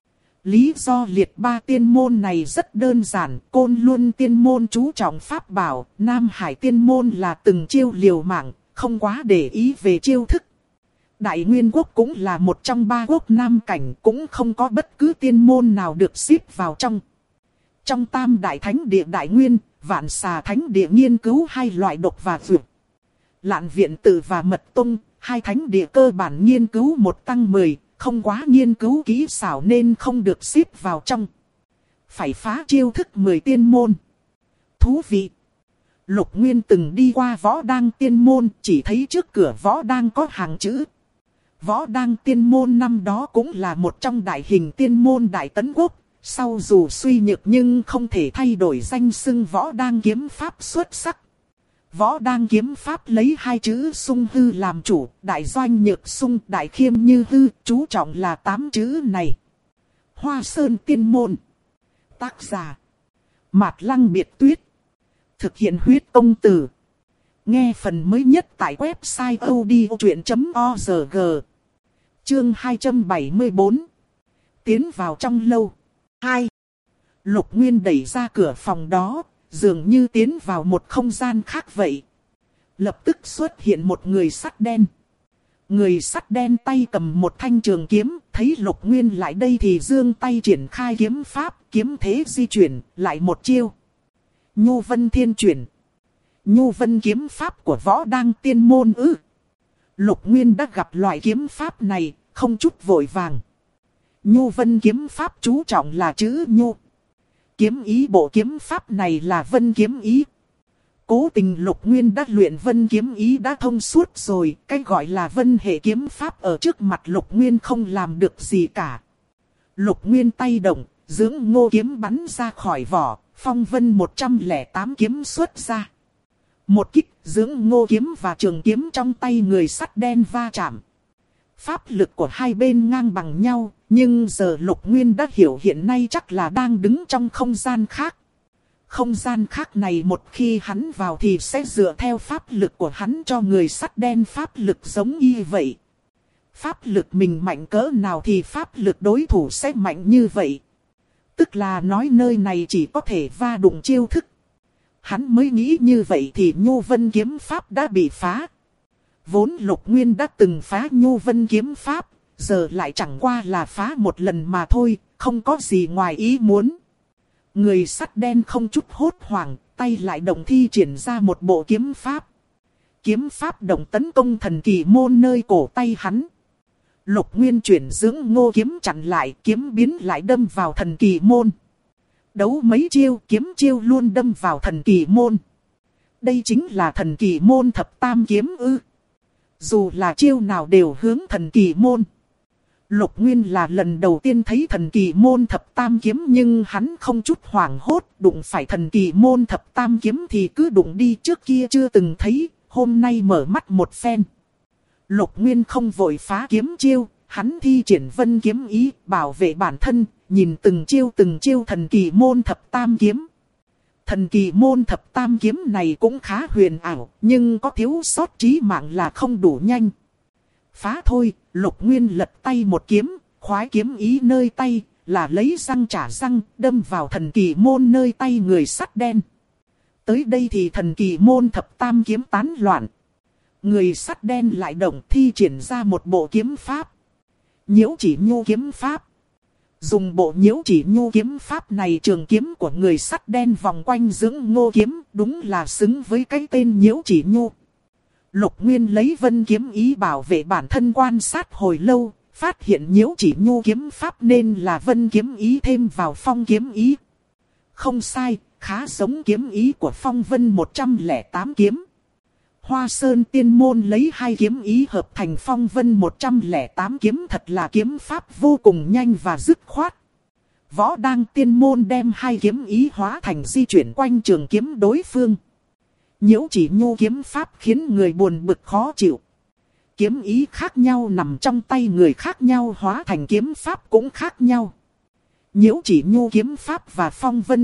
Lý do liệt 3 tiên môn này rất đơn giản, Côn Luân Tiên Môn chú trọng pháp bảo, Nam Hải Tiên Môn là từng chiêu liều mạng, không quá để ý về chiêu thức. Đại Nguyên Quốc cũng là một trong 3 quốc Nam cảnh, cũng không có bất cứ tiên môn nào được xếp vào trong. Trong Tam Đại Thánh Địa Đại Nguyên, Vạn Xà Thánh Địa nghiên cứu 2 loại độc và dược. Lạn Viện Tự và Mật Tông, 2 thánh địa cơ bản nghiên cứu 1 tăng 10, không quá nghiên cứu kỹ xảo nên không được xếp vào trong. Phải phá chiêu thức 10 tiên môn. Thú vị! Lục Nguyên từng đi qua Võ Đăng Tiên Môn, chỉ thấy trước cửa Võ Đăng có hàng chữ. Võ Đăng Tiên Môn năm đó cũng là một trong đại hình tiên môn Đại Tấn Quốc, sau dù suy nhược nhưng không thể thay đổi danh xưng Võ Đăng kiếm pháp xuất sắc. Võ Đăng kiếm pháp lấy 2 chữ sung hư làm chủ, đại doanh nhược sung, đại khiêm như hư, chú trọng là 8 chữ này. Hoa Sơn Tiên Môn. Tác giả Mạt Lăng Biệt Tuyết. Thực hiện huyết công từ. Nghe phần mới nhất tại website odchuyện.org. Chương 274. Tiến vào trong lâu. 2. Lục Nguyên đẩy ra cửa phòng đó, dường như tiến vào một không gian khác vậy. Lập tức xuất hiện một người sắt đen. Người sắt đen tay cầm một thanh trường kiếm, thấy Lục Nguyên lại đây thì giương tay triển khai kiếm pháp, kiếm thế di chuyển, lại một chiêu. Nhu Vân Thiên Chuyển. Nhu Vân kiếm pháp của Võ Đăng Tiên Môn ư? Lục Nguyên đã gặp loại kiếm pháp này, không chút vội vàng. Nhu Vân kiếm pháp chú trọng là chữ Nhu. Kiếm ý bộ kiếm pháp này là Vân kiếm ý. Cố tình Lục Nguyên đã luyện Vân kiếm ý đã thông suốt rồi, cái gọi là Vân hệ kiếm pháp ở trước mặt Lục Nguyên không làm được gì cả. Lục Nguyên tay động, dưỡng ngô kiếm bắn ra khỏi vỏ, phong vân 108 kiếm xuất ra. Một kích, dưỡng ngô kiếm và trường kiếm trong tay người sắt đen va chạm. Pháp lực của hai bên ngang bằng nhau, nhưng giờ Lục Nguyên đã hiểu hiện nay chắc là đang đứng trong không gian khác. Không gian khác này một khi hắn vào thì sẽ dựa theo pháp lực của hắn cho người sắt đen pháp lực giống y vậy. Pháp lực mình mạnh cỡ nào thì pháp lực đối thủ sẽ mạnh như vậy. Tức là nói nơi này chỉ có thể va đụng chiêu thức. Hắn mới nghĩ như vậy thì Nhu Vân kiếm pháp đã bị phá. Vốn Lục Nguyên đã từng phá Nhu Vân kiếm pháp, giờ lại chẳng qua là phá một lần mà thôi, không có gì ngoài ý muốn. Người sắt đen không chút hốt hoảng, tay lại động thi triển ra một bộ kiếm pháp. Kiếm pháp động tấn công thần kỳ môn nơi cổ tay hắn. Lục Nguyên chuyển dưỡng ngô kiếm chặn lại, kiếm biến lại đâm vào thần kỳ môn. Đấu mấy chiêu, kiếm chiêu luôn đâm vào thần kỳ môn. Đây chính là thần kỳ môn thập tam kiếm ư? Dù là chiêu nào đều hướng thần kỳ môn. Lục Nguyên là lần đầu tiên thấy thần kỳ môn thập tam kiếm, nhưng hắn không chút hoảng hốt, đụng phải thần kỳ môn thập tam kiếm thì cứ đụng đi, trước kia chưa từng thấy, hôm nay mở mắt một phen. Lục Nguyên không vội phá kiếm chiêu, hắn thi triển Vân kiếm ý, bảo vệ bản thân, nhìn từng chiêu thần kỳ môn thập tam kiếm. Thần kỳ môn thập tam kiếm này cũng khá huyền ảo, nhưng có thiếu sót trí mạng là không đủ nhanh. Phá thôi, Lục Nguyên lật tay một kiếm, khoái kiếm ý nơi tay, là lấy răng trả răng, đâm vào thần kỳ môn nơi tay người sắt đen. Tới đây thì thần kỳ môn thập tam kiếm tán loạn. Người sắt đen lại động thi triển ra một bộ kiếm pháp. Nhiễu chỉ nhu kiếm pháp. Dùng bộ nhiễu chỉ nhu kiếm pháp này, trường kiếm của người sắt đen vòng quanh dưỡng ngô kiếm, đúng là xứng với cái tên nhiễu chỉ nhu. Lục Nguyên lấy Vân kiếm ý bảo vệ bản thân, quan sát hồi lâu, phát hiện nhiễu chỉ nhu kiếm pháp nên là Vân kiếm ý thêm vào Phong kiếm ý. Không sai, khá giống kiếm ý của Phong Vân 108 kiếm. Hoa Sơn Tiên Môn lấy hai kiếm ý hợp thành Phong Vân 108 kiếm, thật là kiếm pháp vô cùng nhanh và dứt khoát. Võ Đăng Tiên Môn đem hai kiếm ý hóa thành di chuyển quanh trường kiếm đối phương. Nhiễu chỉ nhu kiếm pháp khiến người buồn bực khó chịu. Kiếm ý khác nhau nằm trong tay người khác nhau, hóa thành kiếm pháp cũng khác nhau. Nhiễu chỉ nhu kiếm pháp và Phong Vân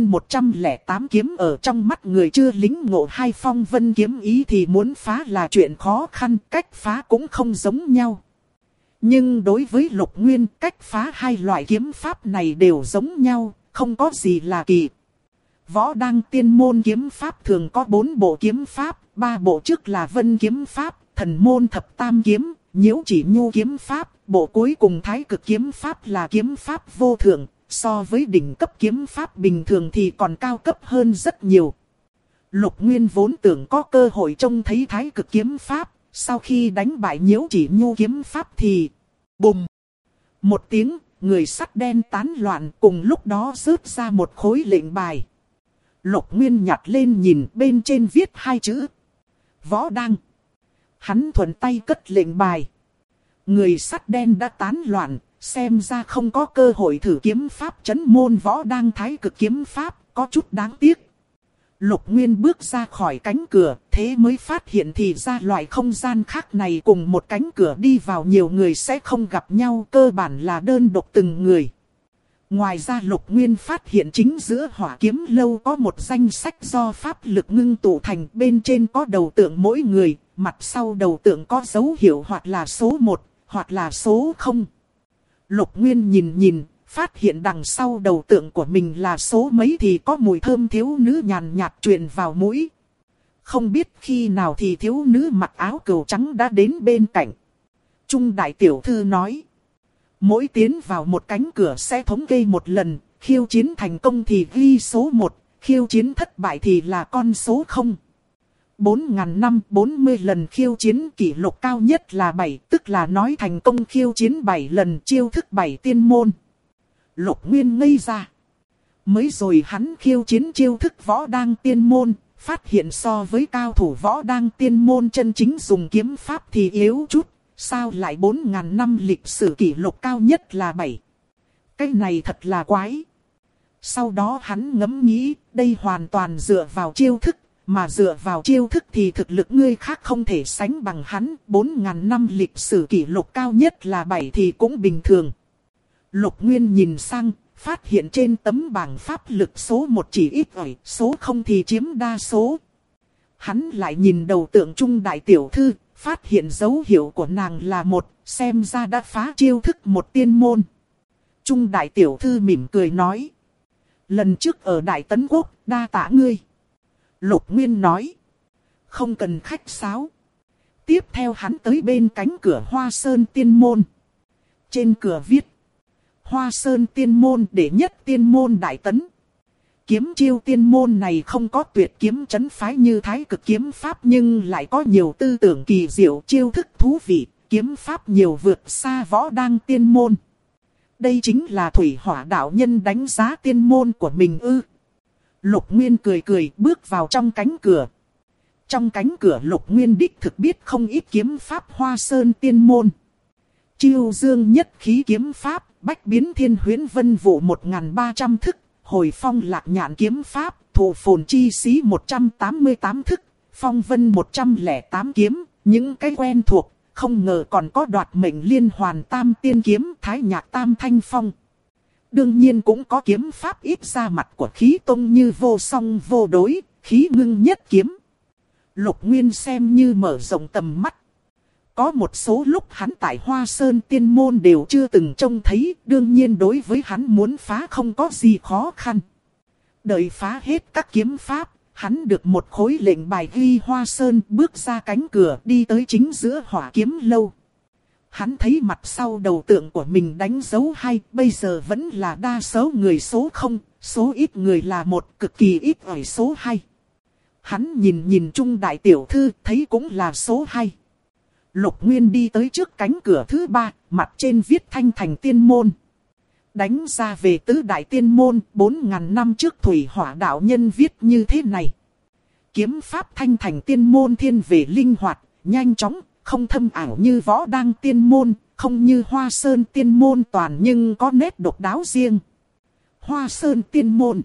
108 kiếm ở trong mắt người chưa lính ngộ hai Phong Vân kiếm ý thì muốn phá là chuyện khó khăn, cách phá cũng không giống nhau. Nhưng đối với Lục Nguyên, cách phá hai loại kiếm pháp này đều giống nhau, không có gì là kỳ. Võ Đăng Tiên Môn kiếm pháp thường có 4 bộ kiếm pháp, 3 bộ trước là Vân kiếm pháp, Thần môn thập tam kiếm, Nhiễu chỉ nhu kiếm pháp, bộ cuối cùng Thái cực kiếm pháp là kiếm pháp vô thượng, so với đỉnh cấp kiếm pháp bình thường thì còn cao cấp hơn rất nhiều. Lục Nguyên vốn tưởng có cơ hội trông thấy Thái cực kiếm pháp, sau khi đánh bại Nhiễu chỉ nhu kiếm pháp thì bùm một tiếng, người sắt đen tán loạn, cùng lúc đó rớt ra một khối lệnh bài. Lục Nguyên nhặt lên nhìn, bên trên viết hai chữ Võ Đăng. Hắn thuận tay cất lệnh bài. Người sắt đen đã tán loạn, xem ra không có cơ hội thử kiếm pháp trấn môn Võ Đăng Thái cực kiếm pháp, có chút đáng tiếc. Lục Nguyên bước ra khỏi cánh cửa, thế mới phát hiện thì ra loại không gian khác này cùng một cánh cửa đi vào nhiều người sẽ không gặp nhau, cơ bản là đơn độc từng người. Ngoài ra Lục Nguyên phát hiện chính giữa hỏa kiếm lâu có một danh sách do pháp lực ngưng tụ thành, bên trên có đầu tượng mỗi người, mặt sau đầu tượng có dấu hiệu hoặc là số 1, hoặc là số 0. Lục Nguyên nhìn, phát hiện đằng sau đầu tượng của mình là số mấy thì có mùi thơm thiếu nữ nhàn nhạt truyền vào mũi. Không biết khi nào thì thiếu nữ mặc áo cừu trắng đã đến bên cạnh. Trung đại tiểu thư nói. Mỗi tiến vào một cánh cửa sẽ thống kê một lần, khiêu chiến thành công thì ghi số 1, khiêu chiến thất bại thì là con số 0. 4.540 lần khiêu chiến, kỷ lục cao nhất là 7, tức là nói thành công khiêu chiến 7 lần, chiêu thức 7 tiên môn. Lục Nguyên ngây ra. Mới rồi hắn khiêu chiến chiêu thức võ đang tiên môn, phát hiện so với cao thủ võ đang tiên môn chân chính dùng kiếm pháp thì yếu chút. Sao lại 4.000 năm lịch sử kỷ lục cao nhất là 7? Cái này thật là quái. Sau đó hắn ngẫm nghĩ, đây hoàn toàn dựa vào chiêu thức, mà dựa vào chiêu thức thì thực lực người khác không thể sánh bằng hắn. 4.000 năm lịch sử kỷ lục cao nhất là 7 thì cũng bình thường. Lục Nguyên nhìn sang, phát hiện trên tấm bảng pháp lực số 1 chỉ ít ỏi, số 0 thì chiếm đa số. Hắn lại nhìn đầu tượng Trung đại tiểu thư, phát hiện dấu hiệu của nàng là 1, xem ra đã phá chiêu thức một tiên môn. Trung đại tiểu thư mỉm cười nói. Lần trước ở Đại Tấn Quốc, đa tạ ngươi. Lục Nguyên nói. Không cần khách sáo. Tiếp theo hắn tới bên cánh cửa Hoa Sơn tiên môn. Trên cửa viết. Hoa Sơn tiên môn đệ nhất tiên môn Đại Tấn. Kiếm chiêu tiên môn này không có tuyệt kiếm trấn phái như Thái Cực kiếm pháp, nhưng lại có nhiều tư tưởng kỳ diệu, chiêu thức thú vị, kiếm pháp nhiều vượt xa võ đang tiên môn. Đây chính là Thủy Hỏa đạo nhân đánh giá tiên môn của mình ư? Lục Nguyên cười bước vào trong cánh cửa. Trong cánh cửa Lục Nguyên đích thực biết không ít kiếm pháp Hoa Sơn tiên môn. Chiêu dương nhất khí kiếm pháp, bách biến thiên huyễn vân vụ 1300 thức. Hồi phong lạc nhạn kiếm pháp, thụ phồn chi xí 188 thức, phong vân 108 kiếm, những cái quen thuộc, không ngờ còn có đoạt mệnh liên hoàn tam tiên kiếm, thái nhạc tam thanh phong. Đương nhiên cũng có kiếm pháp ít ra mặt của khí tông như vô song vô đối, khí ngưng nhất kiếm. Lục Nguyên xem như mở rộng tầm mắt. Có một số lúc hắn tại Hoa Sơn tiên môn đều chưa từng trông thấy, đương nhiên đối với hắn muốn phá không có gì khó khăn. Đợi phá hết các kiếm pháp, hắn được một khối lệnh bài ghi Hoa Sơn, bước ra cánh cửa đi tới chính giữa hỏa kiếm lâu. Hắn thấy mặt sau đầu tượng của mình đánh dấu 2, bây giờ vẫn là đa số người số 0, số ít người là 1, cực kỳ ít ở số 2. Hắn nhìn Trung đại tiểu thư thấy cũng là số 2. Lục Nguyên đi tới trước cánh cửa thứ 3, mặt trên viết Thanh Thành Tiên Môn. Đánh ra về tứ đại tiên môn, 4.000 năm trước Thủy Hỏa đạo nhân viết như thế này. Kiếm pháp Thanh Thành Tiên Môn thiên về linh hoạt, nhanh chóng, không thâm ảo như võ đang tiên môn, không như Hoa Sơn tiên môn toàn nhưng có nét độc đáo riêng. Hoa Sơn tiên môn.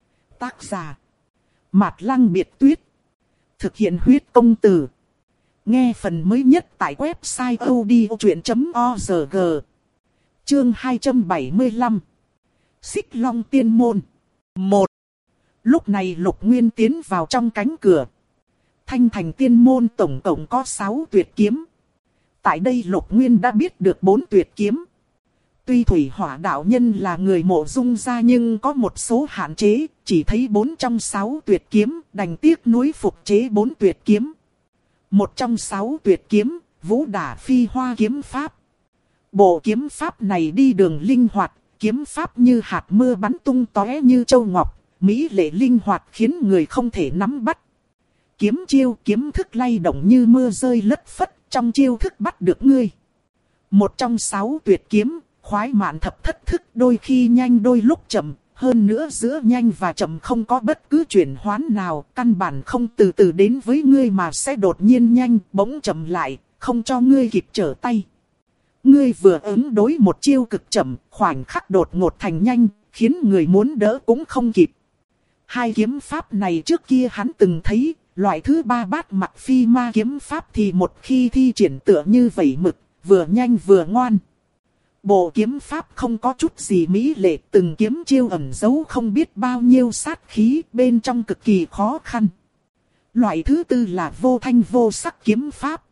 Tác giả. Mạt Lăng Biệt Tuyết. Thực hiện huyết công từ. Nghe phần mới nhất tại website odchuyện.org. Chương 275. Xích Long Tiên Môn 1. Lúc này Lục Nguyên tiến vào trong cánh cửa. Thanh Thành Tiên Môn tổng cộng có 6 tuyệt kiếm. Tại đây Lục Nguyên đã biết được 4 tuyệt kiếm. Tuy Thủy Hỏa đạo nhân là người Mộ Dung gia nhưng có một số hạn chế, chỉ thấy 4 trong 6 tuyệt kiếm, đành tiếc nuối phục chế 4 tuyệt kiếm. Một trong 6 tuyệt kiếm, Vũ Đả Phi Hoa kiếm pháp. Bộ kiếm pháp này đi đường linh hoạt, kiếm pháp như hạt mưa bắn tung tóe như châu ngọc, mỹ lệ linh hoạt khiến người không thể nắm bắt. Kiếm chiêu kiếm thức lay động như mưa rơi lất phất, trong chiêu thức bắt được ngươi. Một trong 6 tuyệt kiếm, khoái mạn thập thất thức, đôi khi nhanh đôi lúc chậm, hơn nữa giữa nhanh và chậm không có bất cứ chuyển hoán nào, căn bản không từ từ đến với ngươi mà sẽ đột nhiên nhanh, bỗng chậm lại, không cho ngươi kịp trở tay. Ngươi vừa ứng đối một chiêu cực chậm, khoảnh khắc đột ngột thành nhanh, khiến người muốn đỡ cũng không kịp. 2 kiếm pháp này trước kia hắn từng thấy, loại thứ 3 bát mặc phi ma kiếm pháp thì một khi thi triển tựa như vẩy mực, vừa nhanh vừa ngoan. Bộ kiếm pháp không có chút gì mỹ lệ, từng kiếm chiêu ẩn giấu không biết bao nhiêu sát khí, bên trong cực kỳ khó khăn. Loại thứ tư là vô thanh vô sắc kiếm pháp.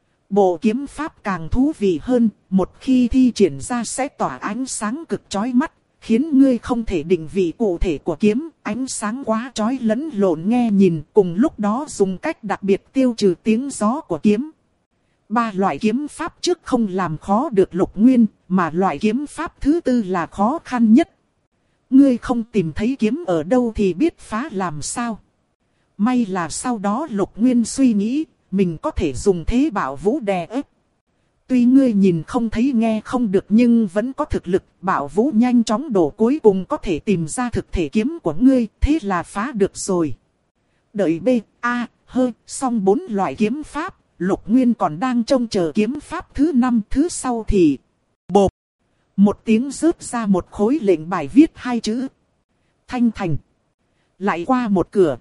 Bộ kiếm pháp càng thú vị hơn, một khi thi triển ra sẽ tỏa ánh sáng cực chói mắt, khiến ngươi không thể định vị cụ thể của kiếm, ánh sáng quá chói lẫn lộn nghe nhìn, cùng lúc đó dùng cách đặc biệt tiêu trừ tiếng gió của kiếm. Ba loại kiếm pháp trước không làm khó được Lục Nguyên, mà loại kiếm pháp thứ tư là khó khăn nhất. Ngươi không tìm thấy kiếm ở đâu thì biết phá làm sao. May là sau đó Lục Nguyên suy nghĩ, mình có thể dùng thế bảo vũ đè ép. Tuy ngươi nhìn không thấy nghe không được nhưng vẫn có thực lực, bảo vũ nhanh chóng đổ cuối cùng có thể tìm ra thực thể kiếm của ngươi, thế là phá được rồi. Đợi B, A, hơi, xong 4 loại kiếm pháp, Lục Nguyên còn đang trông chờ kiếm pháp thứ 5, thứ sau thì... Bộp! Một tiếng rớt ra một khối lệnh bài viết 2 chữ. Thanh thành. Lại qua một cửa.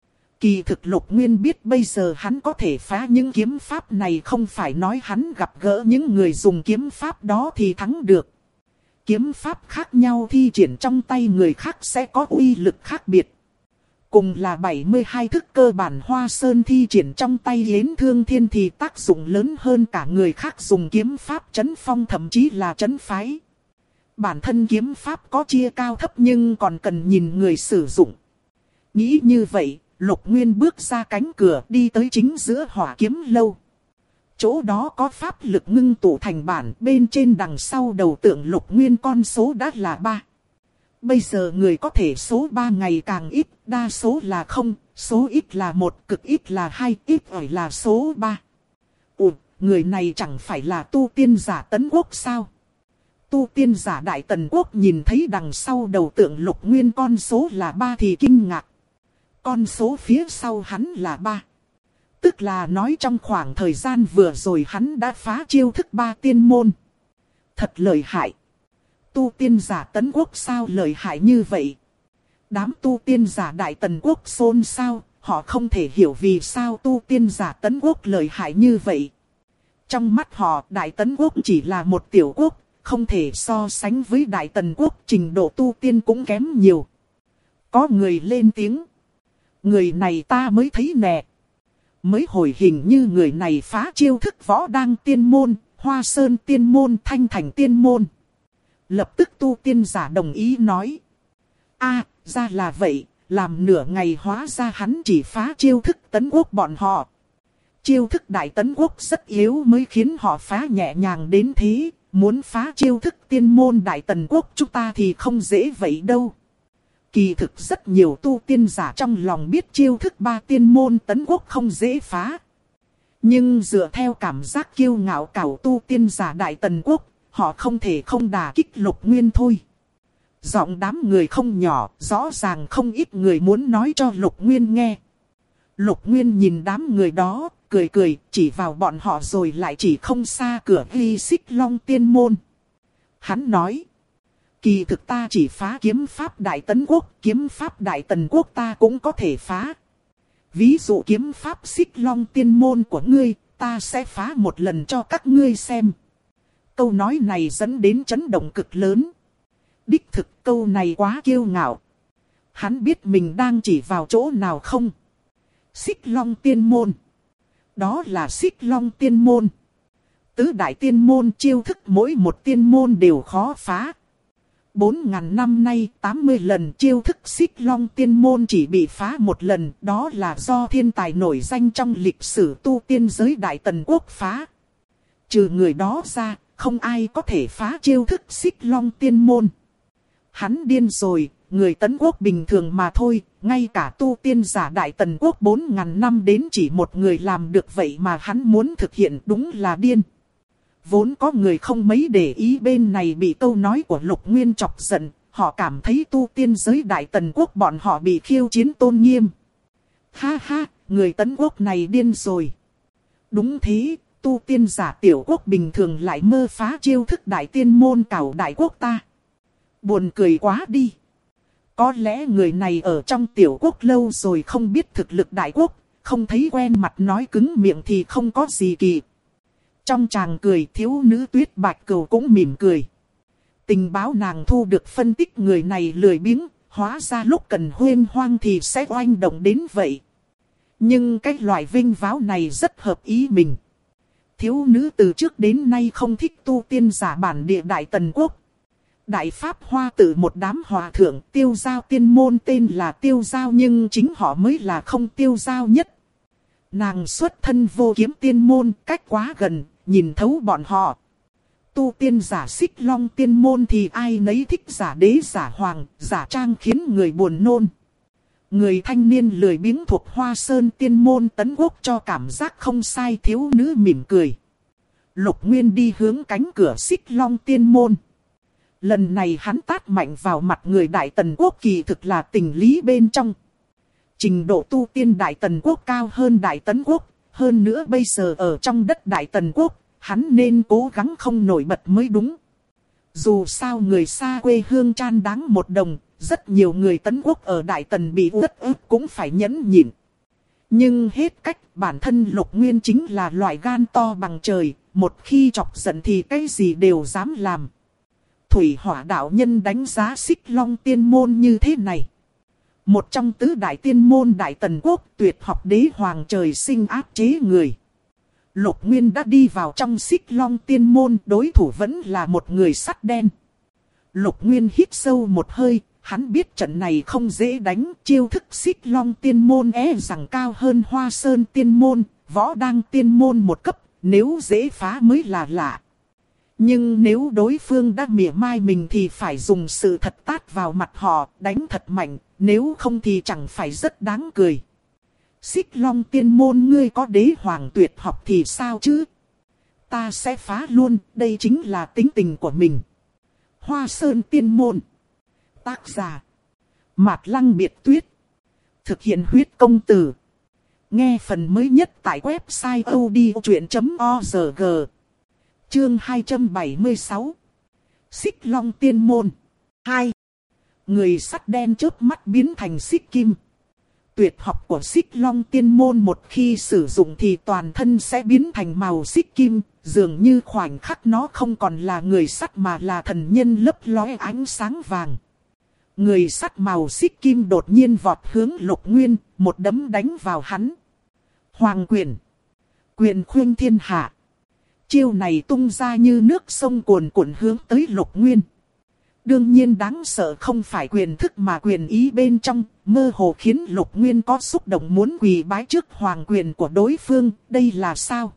Kỳ thực Lục Nguyên biết bây giờ hắn có thể phá những kiếm pháp này, không phải nói hắn gặp gỡ những người dùng kiếm pháp đó thì thắng được. Kiếm pháp khác nhau thi triển trong tay người khác sẽ có uy lực khác biệt. Cùng là 72 thức cơ bản Hoa Sơn thi triển trong tay Yến Thương Thiên thì tác dụng lớn hơn cả người khác dùng kiếm pháp trấn phong thậm chí là trấn phái. Bản thân kiếm pháp có chia cao thấp nhưng còn cần nhìn người sử dụng. Nghĩ như vậy, Lục Nguyên bước ra cánh cửa đi tới chính giữa Hỏa Kiếm Lâu. Chỗ đó có pháp lực ngưng tụ thành bản, bên trên đằng sau đầu tượng Lục Nguyên con số đã là 3. Bây giờ người có thể số 3 ngày càng ít, đa số là 0, số ít là 1, cực ít là 2, ít ỏi là số 3. Ủa, người này chẳng phải là tu tiên giả Tấn Quốc sao? Tu tiên giả Đại Tần Quốc nhìn thấy đằng sau đầu tượng Lục Nguyên con số là 3 thì kinh ngạc. Con số phía sau hắn là 3. Tức là nói trong khoảng thời gian vừa rồi hắn đã phá chiêu thức 3 tiên môn. Thật lợi hại. Tu tiên giả Tấn Quốc sao lợi hại như vậy? Đám tu tiên giả Đại Tần Quốc xôn xao, họ không thể hiểu vì sao tu tiên giả Tấn Quốc lợi hại như vậy. Trong mắt họ, Đại Tấn Quốc chỉ là một tiểu quốc, không thể so sánh với Đại Tần Quốc, trình độ tu tiên cũng kém nhiều. Có người lên tiếng. Người này ta mới thấy nè. Mới hồi hình như người này phá chiêu thức Võ Đăng tiên môn, Hoa Sơn tiên môn, Thanh Thành tiên môn. Lập tức tu tiên giả đồng ý nói. Ra là vậy, làm nửa ngày hóa ra hắn chỉ phá chiêu thức Tấn Quốc bọn họ. Chiêu thức Đại Tấn Quốc rất yếu mới khiến họ phá nhẹ nhàng đến thế, muốn phá chiêu thức tiên môn Đại Tần Quốc chúng ta thì không dễ vậy đâu. Kỳ thực rất nhiều tu tiên giả trong lòng biết chiêu thức 3 tiên môn Tấn Quốc không dễ phá. Nhưng dựa theo cảm giác kiêu ngạo cẩu tu tiên giả Đại Tần Quốc, họ không thể không đả kích Lục Nguyên thôi. Giọng đám người không nhỏ, rõ ràng không ít người muốn nói cho Lục Nguyên nghe. Lục Nguyên nhìn đám người đó, cười cười, chỉ vào bọn họ rồi lại chỉ không xa cửa ghi Xích Long tiên môn. Hắn nói. Kỳ thực ta chỉ phá kiếm pháp Đại Tấn Quốc, kiếm pháp Đại Tần Quốc ta cũng có thể phá. Ví dụ kiếm pháp Xích Long tiên môn của ngươi, ta sẽ phá một lần cho các ngươi xem. Câu nói này dẫn đến chấn động cực lớn. Đích thực câu này quá kiêu ngạo. Hắn biết mình đang chỉ vào chỗ nào không? Xích Long tiên môn. Đó là Xích Long tiên môn. Tứ đại tiên môn chiêu thức mỗi một tiên môn đều khó phá. 4.000 năm nay 80 lần chiêu thức Xích Long tiên môn chỉ bị phá một lần. Đó là do thiên tài nổi danh trong lịch sử tu tiên giới Đại Tần Quốc phá. Trừ người đó ra, không ai có thể phá chiêu thức Xích Long tiên môn. Hắn điên rồi, người Tấn Quốc bình thường mà thôi, ngay cả tu tiên giả Đại Tần Quốc 4.000 năm đến chỉ một người làm được vậy mà hắn muốn thực hiện, đúng là điên. Vốn có người không mấy để ý bên này bị câu nói của Lục Nguyên chọc giận, họ cảm thấy tu tiên giới Đại Tần Quốc bọn họ bị khiêu chiến tôn nghiêm. Ha ha, người Tấn Quốc này điên rồi. Đúng thế, tu tiên giả tiểu quốc bình thường lại mơ phá chiêu thức đại tiên môn cẩu đại quốc ta. Buồn cười quá đi. Có lẽ người này ở trong tiểu quốc lâu rồi không biết thực lực đại quốc, không thấy quen mặt nói cứng miệng thì không có gì kỳ. Trong chàng cười thiếu nữ Tuyết Bạch Cừu cũng mỉm cười. Tình báo nàng thu được phân tích người này lười biếng, hóa ra lúc cần huyên hoang thì sẽ oanh động đến vậy. Nhưng cái loại vinh váo này rất hợp ý mình. Thiếu nữ từ trước đến nay không thích tu tiên giả bản địa Đại Tần Quốc. Đại Pháp Hoa Tự một đám hòa thượng tiêu giao tiên môn tên là tiêu giao nhưng chính họ mới là không tiêu giao nhất. Nàng xuất thân vô kiếm tiên môn cách quá gần, nhìn thấu bọn họ. Tu tiên giả Xích Long tiên môn thì ai nấy thích giả đế giả hoàng, giả trang khiến người buồn nôn. Người thanh niên lười biếng thuộc Hoa Sơn tiên môn Tấn Quốc cho cảm giác không sai, thiếu nữ mỉm cười. Lục Nguyên đi hướng cánh cửa Xích Long tiên môn. Lần này hắn tát mạnh vào mặt người Đại Tần Quốc kỳ thực là tình lý bên trong. Trình độ tu tiên Đại Tần Quốc cao hơn Đại Tấn Quốc, hơn nữa bây giờ ở trong đất Đại Tần Quốc, hắn nên cố gắng không nổi bật mới đúng. Dù sao người xa quê hương chan đáng một đồng, rất nhiều người Tấn Quốc ở Đại Tần bị uất ức cũng phải nhẫn nhịn. Nhưng hết cách, bản thân Lục Nguyên chính là loại gan to bằng trời, một khi chọc giận thì cái gì đều dám làm. Thủy Hỏa đạo nhân đánh giá Xích Long tiên môn như thế này. Một trong tứ đại tiên môn Đại Tần Quốc, tuyệt học đế hoàng trời sinh áp chế người. Lục Nguyên đã đi vào trong Xích Long tiên môn, đối thủ vẫn là một người sắt đen. Lục Nguyên hít sâu một hơi, hắn biết trận này không dễ đánh, chiêu thức Xích Long tiên môn rằng cao hơn Hoa Sơn tiên môn, Võ Đăng tiên môn một cấp, nếu dễ phá mới là lạ. Nhưng nếu đối phương đã mỉa mai mình thì phải dùng sự thật tát vào mặt họ, đánh thật mạnh, nếu không thì chẳng phải rất đáng cười. Xích Long tiên môn ngươi có đế hoàng tuyệt học thì sao chứ? Ta sẽ phá luôn, đây chính là tính tình của mình. Hoa Sơn tiên môn. Tác giả Mạt Lăng Biệt Tuyết. Thực hiện huyết công từ. Nghe phần mới nhất tại website odchuyện.org. Chương 276. Xích Long tiên môn 2. Người sắt đen chớp mắt biến thành xích kim. Tuyệt học của Xích Long tiên môn một khi sử dụng thì toàn thân sẽ biến thành màu xích kim, dường như khoảnh khắc nó không còn là người sắt mà là thần nhân lấp lóe ánh sáng vàng. Người sắt màu xích kim đột nhiên vọt hướng Lục Nguyên, một đấm đánh vào hắn. Hoàng quyền. Quyền khuynh thiên hạ. Chiêu này tung ra như nước sông cuồn cuộn hướng tới Lục Nguyên. Đương nhiên đáng sợ không phải quyền thức mà quyền ý bên trong, mơ hồ khiến Lục Nguyên có xúc động muốn quỳ bái trước hoàng quyền của đối phương, đây là sao?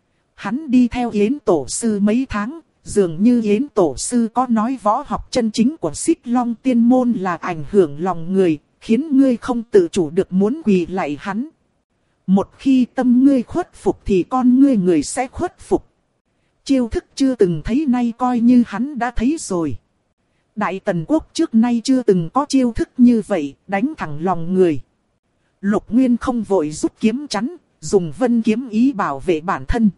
Hắn đi theo Yến Tổ Sư mấy tháng, dường như Yến Tổ Sư có nói võ học chân chính của Xích Long tiên môn là ảnh hưởng lòng người, khiến ngươi không tự chủ được muốn quỳ lạy hắn. Một khi tâm ngươi khuất phục thì con người sẽ khuất phục. Chiêu thức chưa từng thấy nay coi như hắn đã thấy rồi. Đại Tần Quốc trước nay chưa từng có chiêu thức như vậy, đánh thẳng lòng người. Lục Nguyên không vội rút kiếm chắn, dùng vân kiếm ý bảo vệ bản thân.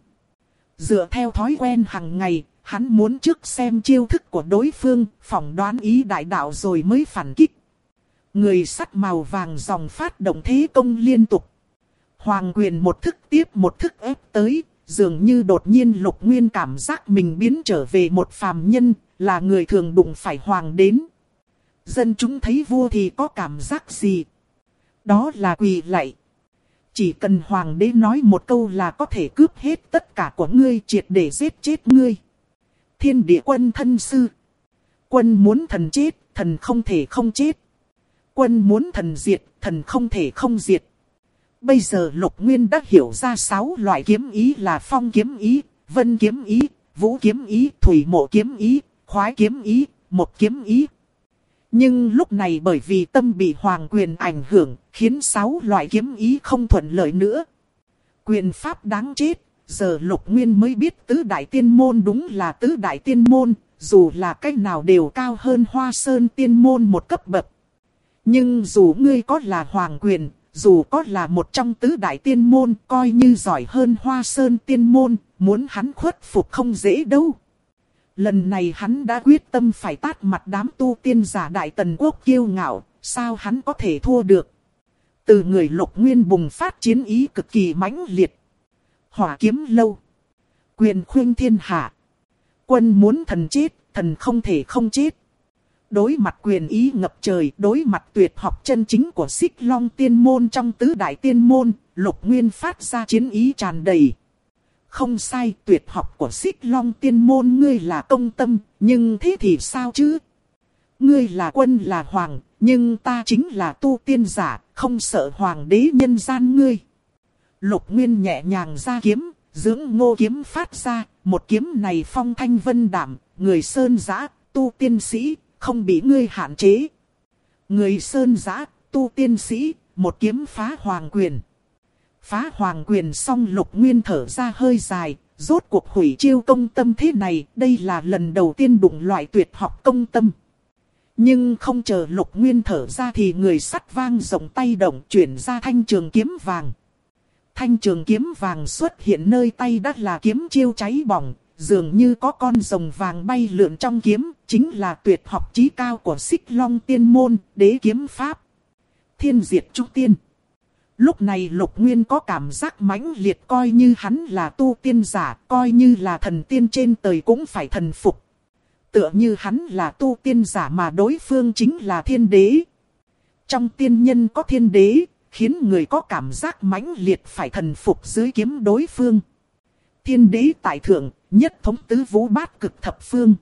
Dựa theo thói quen hàng ngày, hắn muốn trước xem chiêu thức của đối phương, phỏng đoán ý đại đạo rồi mới phản kích. Người sắt màu vàng dòng phát động thế công liên tục. Hoàng quyền một thức tiếp một thức ép tới, dường như đột nhiên Lục Nguyên cảm giác mình biến trở về một phàm nhân, là người thường đụng phải hoàng đến. Dân chúng thấy vua thì có cảm giác gì? Đó là quỳ lạy. Chỉ cần hoàng đế nói một câu là có thể cướp hết tất cả của ngươi, triệt để giết chết ngươi. Thiên địa quân thân sư. Quân muốn thần chết, thần không thể không chết. Quân muốn thần diệt, thần không thể không diệt. Bây giờ Lục Nguyên đã hiểu ra 6 loại kiếm ý là phong kiếm ý, vân kiếm ý, vũ kiếm ý, thủy mộ kiếm ý, khoái kiếm ý, một kiếm ý. Nhưng lúc này bởi vì tâm bị hoàng quyền ảnh hưởng, khiến 6 loại kiếm ý không thuận lợi nữa. Quyền pháp đáng chết, giờ Lục Nguyên mới biết tứ đại tiên môn đúng là tứ đại tiên môn, dù là cách nào đều cao hơn Hoa Sơn tiên môn một cấp bậc. Nhưng dù ngươi có là hoàng quyền, dù có là một trong tứ đại tiên môn, coi như giỏi hơn Hoa Sơn tiên môn, muốn hắn khuất phục không dễ đâu. Lần này hắn đã quyết tâm phải tát mặt đám tu tiên giả Đại Tần Quốc kiêu ngạo, sao hắn có thể thua được. Từ người Lục Nguyên bùng phát chiến ý cực kỳ mãnh liệt. Hỏa kiếm lâu. Quyền khuynh thiên hạ. quân muốn thần chết, thần không thể không chết. Đối mặt quyền ý ngập trời, đối mặt tuyệt học chân chính của Xích Long Tiên Môn trong tứ đại tiên môn, Lục Nguyên phát ra chiến ý tràn đầy. Không sai, tuyệt học của Xích Long Tiên Môn ngươi là công tâm, nhưng thế thì sao chứ? Ngươi là quân là hoàng, nhưng ta chính là tu tiên giả, không sợ hoàng đế nhân gian ngươi. Lục Nguyên nhẹ nhàng ra kiếm, dưỡng ngô kiếm phát ra, một kiếm này phong thanh vân đảm, người sơn giã, tu tiên sĩ, không bị ngươi hạn chế. Người sơn giã, tu tiên sĩ, một kiếm phá hoàng quyền. Phá hoàng quyền xong Lục Nguyên thở ra hơi dài, rốt cuộc hủy chiêu công tâm thế này, đây là lần đầu tiên đụng loại tuyệt học công tâm. Nhưng không chờ Lục Nguyên thở ra thì người sắt vang rộng tay động chuyển ra thanh trường kiếm vàng. Thanh trường kiếm vàng xuất hiện nơi tay đắt là kiếm chiêu cháy bỏng, dường như có con rồng vàng bay lượn trong kiếm, chính là tuyệt học chí cao của Xích Long Tiên Môn, đế kiếm pháp. Thiên diệt trung tiên. Lúc này Lục Nguyên có cảm giác mãnh liệt, coi như hắn là tu tiên giả, coi như là thần tiên trên trời cũng phải thần phục. Tựa như hắn là tu tiên giả mà đối phương chính là thiên đế. Trong tiên nhân có thiên đế, khiến người có cảm giác mãnh liệt phải thần phục dưới kiếm đối phương. Thiên đế tại thượng, nhất thống tứ vũ bát cực thập phương.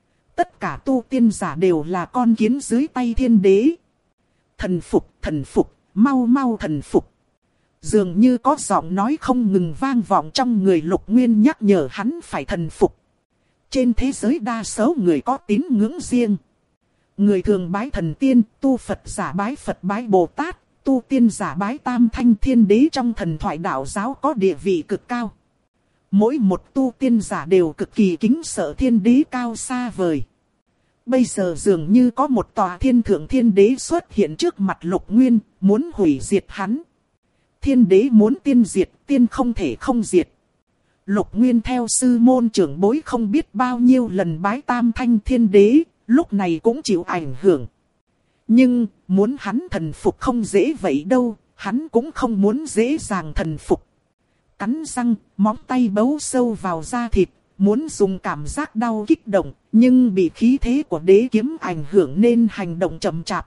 Tất cả tu tiên giả đều là con kiến dưới tay thiên đế. Thần phục, mau mau thần phục. Dường như có giọng nói không ngừng vang vọng trong người Lục Nguyên nhắc nhở hắn phải thần phục. Trên thế giới đa số người có tín ngưỡng riêng. Người thường bái thần tiên, tu Phật giả bái Phật bái Bồ Tát, tu tiên giả bái Tam Thanh Thiên Đế trong thần thoại đạo giáo có địa vị cực cao. Mỗi một tu tiên giả đều cực kỳ kính sợ thiên đế cao xa vời. Bây giờ dường như có một tòa thiên thượng thiên đế xuất hiện trước mặt Lục Nguyên, muốn hủy diệt hắn. Thiên đế muốn tiên diệt, tiên không thể không diệt. Lục Nguyên theo sư môn trưởng bối không biết bao nhiêu lần bái Tam Thanh Thiên Đế, lúc này cũng chịu ảnh hưởng. Nhưng, muốn hắn thần phục không dễ vậy đâu, hắn cũng không muốn dễ dàng thần phục. Cắn răng, móng tay bấu sâu vào da thịt, muốn dùng cảm giác đau kích động, nhưng bị khí thế của đế kiếm ảnh hưởng nên hành động chậm chạp.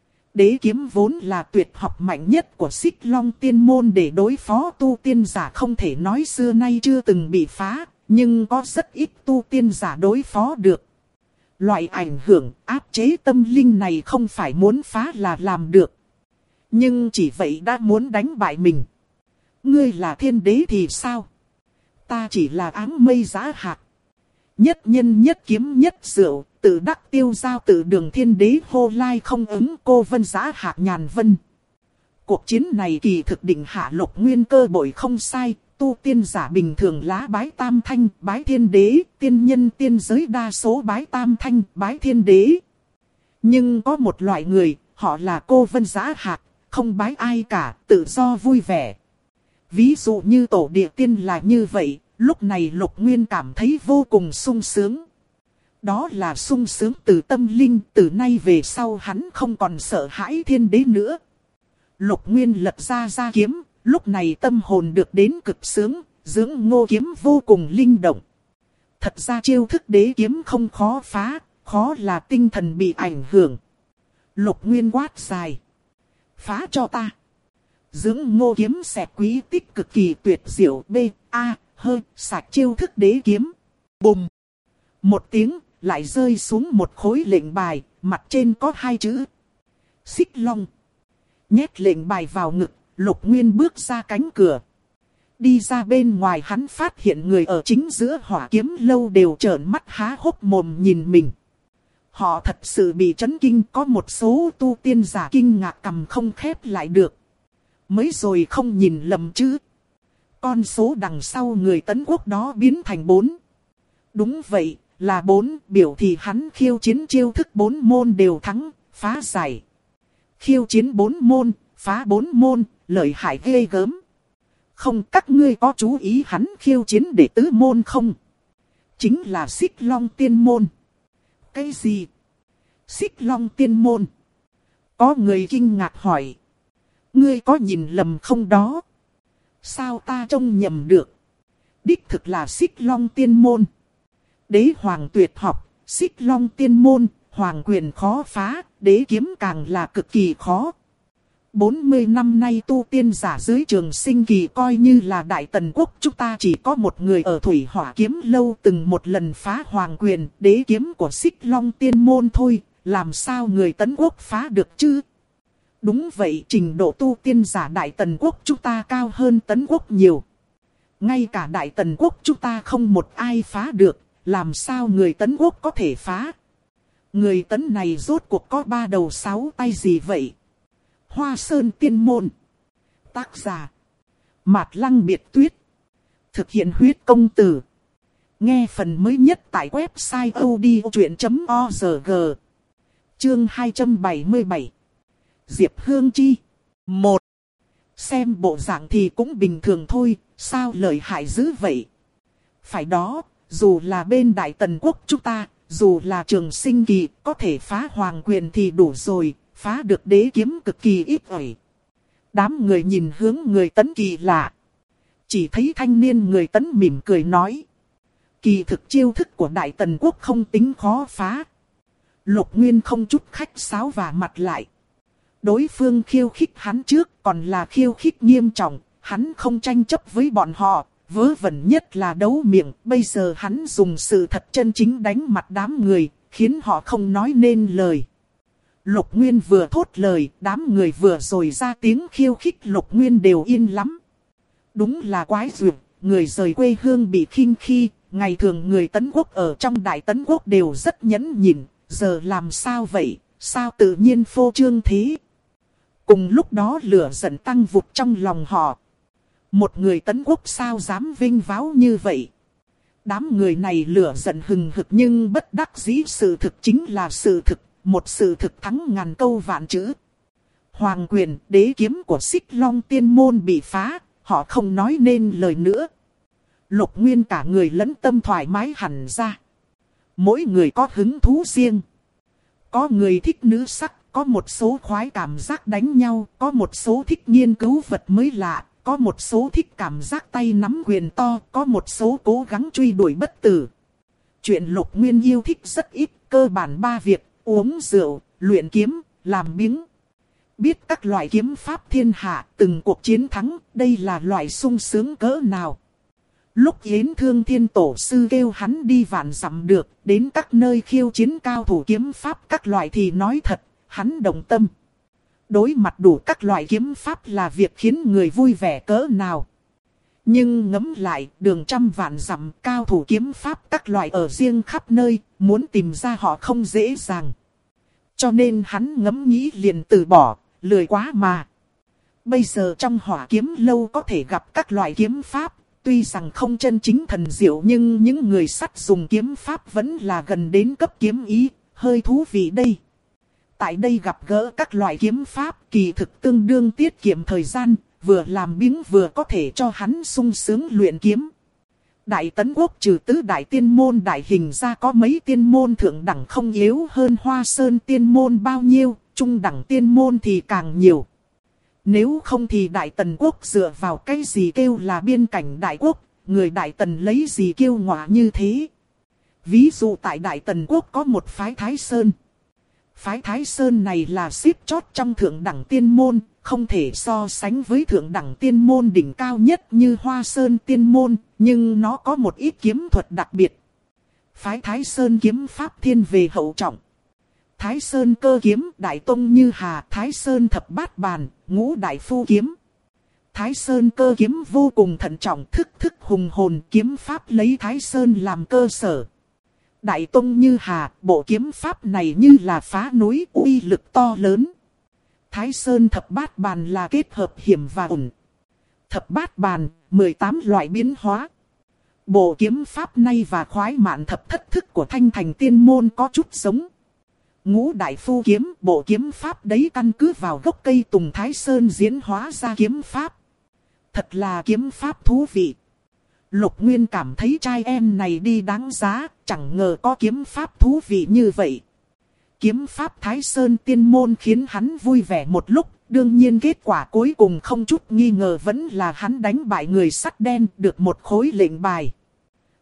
Đế kiếm vốn là tuyệt học mạnh nhất của Xích Long Tiên Môn, để đối phó tu tiên giả không thể nói xưa nay chưa từng bị phá, nhưng có rất ít tu tiên giả đối phó được. Loại ảnh hưởng áp chế tâm linh này không phải muốn phá là làm được. Nhưng chỉ vậy đã muốn đánh bại mình. Ngươi là thiên đế thì sao? Ta chỉ là áng mây giã hạt. Nhất nhân nhất kiếm nhất rượu, tự đắc tiêu giao tự đường thiên đế hô lai không ứng cô vân giã hạt nhàn vân. Cuộc chiến này kỳ thực định hạ Lục Nguyên cơ bội không sai, tu tiên giả bình thường lá bái Tam Thanh, bái thiên đế, tiên nhân tiên giới đa số bái Tam Thanh, bái thiên đế. Nhưng có một loại người, họ là cô vân giã hạt, không bái ai cả, tự do vui vẻ. Ví dụ như tổ địa tiên là như vậy, lúc này Lục Nguyên cảm thấy vô cùng sung sướng. Đó là sung sướng từ tâm linh, từ nay về sau hắn không còn sợ hãi thiên đế nữa. Lục Nguyên lật ra kiếm, lúc này tâm hồn được đến cực sướng, dưỡng ngô kiếm vô cùng linh động. Thật ra chiêu thức đế kiếm không khó phá, khó là tinh thần bị ảnh hưởng. Lục Nguyên quát dài. Phá cho ta. Dưỡng ngô kiếm xẹt quý tích cực kỳ tuyệt diệu sạch chiêu thức đế kiếm. Bùm. Một tiếng, lại rơi xuống một khối lệnh bài, mặt trên có hai chữ. Xích Long. Nhét lệnh bài vào ngực, Lục Nguyên bước ra cánh cửa. Đi ra bên ngoài hắn phát hiện người ở chính giữa Hỏa Kiếm Lâu đều trợn mắt há hốc mồm nhìn mình. Họ thật sự bị chấn kinh, có một số tu tiên giả kinh ngạc cầm không khép lại được. Mới rồi không nhìn lầm chứ. Con số đằng sau người Tấn Quốc đó biến thành 4. Đúng vậy, là 4, biểu thì hắn khiêu chiến chiêu thức 4 môn đều thắng, phá giải. Khiêu chiến 4 môn, phá 4 môn, lợi hại ghê gớm. Không, các ngươi có chú ý hắn khiêu chiến đệ tứ môn không? Chính là Xích Long Tiên Môn. Cái gì? Xích Long Tiên Môn. Có người kinh ngạc hỏi. Ngươi có nhìn lầm không đó? Sao ta trông nhầm được? Đích thực là Xích Long Tiên Môn. đế hoàng tuyệt học, xích long tiên môn, hoàng quyền khó phá, đế kiếm càng là cực kỳ khó. 40 năm nay tu tiên giả dưới Trường Sinh Kỳ coi như là Đại Tần Quốc chúng ta chỉ có một người ở Thủy Hỏa Kiếm Lâu từng một lần phá hoàng quyền, đế kiếm của xích long tiên môn thôi, làm sao người Tấn Quốc phá được chứ? Đúng vậy, trình độ tu tiên giả Đại Tần Quốc chúng ta cao hơn Tấn Quốc nhiều. Ngay cả Đại Tần Quốc chúng ta không một ai phá được, làm sao người Tấn Quốc có thể phá? Người Tấn này rốt cuộc có 3 đầu 6 tay gì vậy? Hoa Sơn Tiên Môn. Tác giả Mạt Lăng Biệt Tuyết. Thực hiện huyết công từ. Nghe phần mới nhất tại website odchuyện.org. Chương 277. Diệp Hương Chi. 1. Xem bộ dạng thì cũng bình thường thôi, sao lợi hại dữ vậy? Phải đó, dù là bên Đại Tần Quốc chúng ta, dù là Trường Sinh Kỳ, có thể phá hoàng quyền thì đủ rồi, phá được đế kiếm cực kỳ ít ỏi. Đám người nhìn hướng người Tấn kỳ lạ. Chỉ thấy thanh niên người Tấn mỉm cười nói. Kỳ thực chiêu thức của Đại Tần Quốc không tính khó phá. Lục Nguyên không chút khách sáo và mặt lại. Đối phương khiêu khích hắn trước còn là khiêu khích nghiêm trọng, hắn không tranh chấp với bọn họ, vớ vẩn nhất là đấu miệng. Bây giờ hắn dùng sự thật chân chính đánh mặt đám người, khiến họ không nói nên lời. Lục Nguyên vừa thốt lời, đám người vừa rồi ra tiếng khiêu khích Lục Nguyên đều yên lắm. Đúng là quái duyệt, người rời quê hương bị khinh khi, ngày thường người Tấn Quốc ở trong Đại Tấn Quốc đều rất nhẫn nhịn, giờ làm sao vậy, sao tự nhiên phô trương thế? Cùng lúc đó lửa giận tăng vụt trong lòng họ. Một người Tấn Quốc sao dám vinh váo như vậy? Đám người này lửa giận hừng hực nhưng bất đắc dĩ, sự thực chính là sự thực. Một sự thực thắng ngàn câu vạn chữ. Hoàng quyền, đế kiếm của xích long tiên môn bị phá, họ không nói nên lời nữa. Lục Nguyên cả người lẫn tâm thoải mái hẳn ra. Mỗi người có hứng thú riêng. Có người thích nữ sắc, có một số khoái cảm giác đánh nhau, có một số thích nghiên cứu vật mới lạ, có một số thích cảm giác tay nắm quyền to, có một số cố gắng truy đuổi bất tử. Chuyện Lục Nguyên yêu thích rất ít, cơ bản 3 việc. Uống rượu, luyện kiếm, làm biếng. Biết các loại kiếm pháp thiên hạ, từng cuộc chiến thắng, đây là loại sung sướng cỡ nào. Lúc Yến Thương Thiên Tổ Sư kêu hắn đi vạn dặm được, đến các nơi khiêu chiến cao thủ kiếm pháp các loại thì nói thật, hắn động tâm. Đối mặt đủ các loại kiếm pháp là việc khiến người vui vẻ cỡ nào. Nhưng ngẫm lại, đường trăm vạn dặm cao thủ kiếm pháp các loại ở riêng khắp nơi, muốn tìm ra họ không dễ dàng. Cho nên hắn ngẫm nghĩ liền từ bỏ, lười quá mà. Bây giờ trong Hỏa Kiếm Lâu có thể gặp các loại kiếm pháp, tuy rằng không chân chính thần diệu nhưng những người sắt dùng kiếm pháp vẫn là gần đến cấp kiếm ý, hơi thú vị đây. Tại đây gặp gỡ các loại kiếm pháp kỳ thực tương đương tiết kiệm thời gian, vừa làm biếng vừa có thể cho hắn sung sướng luyện kiếm. Đại Tấn Quốc trừ tứ đại tiên môn đại hình ra có mấy tiên môn thượng đẳng không yếu hơn Hoa Sơn tiên môn bao nhiêu, trung đẳng tiên môn thì càng nhiều. Nếu không thì Đại Tần Quốc dựa vào cái gì kêu là biên cảnh đại quốc, người Đại Tần lấy gì kiêu ngạo như thế. Ví dụ tại Đại Tần Quốc có một phái Thái Sơn. Phái Thái Sơn này là xếp chót trong thượng đẳng tiên môn, không thể so sánh với thượng đẳng tiên môn đỉnh cao nhất như Hoa Sơn tiên môn, nhưng nó có một ít kiếm thuật đặc biệt. Phái Thái Sơn kiếm pháp thiên về hậu trọng. Thái Sơn cơ kiếm, Đại Tông Như Hà, Thái Sơn thập bát bàn, Ngũ Đại Phu kiếm. Thái Sơn cơ kiếm vô cùng thận trọng, thức thức hùng hồn, kiếm pháp lấy Thái Sơn làm cơ sở. Đại Tông Như Hà, bộ kiếm pháp này như là phá núi, uy lực to lớn. Thái Sơn thập bát bàn là kết hợp hiểm và ổn. Thập bát bàn, 18 loại biến hóa. Bộ kiếm pháp này và khoái mạn thập thất thức của Thanh Thành tiên môn có chút giống. Ngũ Đại Phu kiếm, bộ kiếm pháp đấy căn cứ vào gốc cây tùng Thái Sơn diễn hóa ra kiếm pháp. Thật là kiếm pháp thú vị. Lục Nguyên cảm thấy trai em này đi đáng giá, chẳng ngờ có kiếm pháp thú vị như vậy. Kiếm pháp Thái Sơn tiên môn khiến hắn vui vẻ một lúc, đương nhiên kết quả cuối cùng không chút nghi ngờ vẫn là hắn đánh bại người sắt đen được một khối lệnh bài.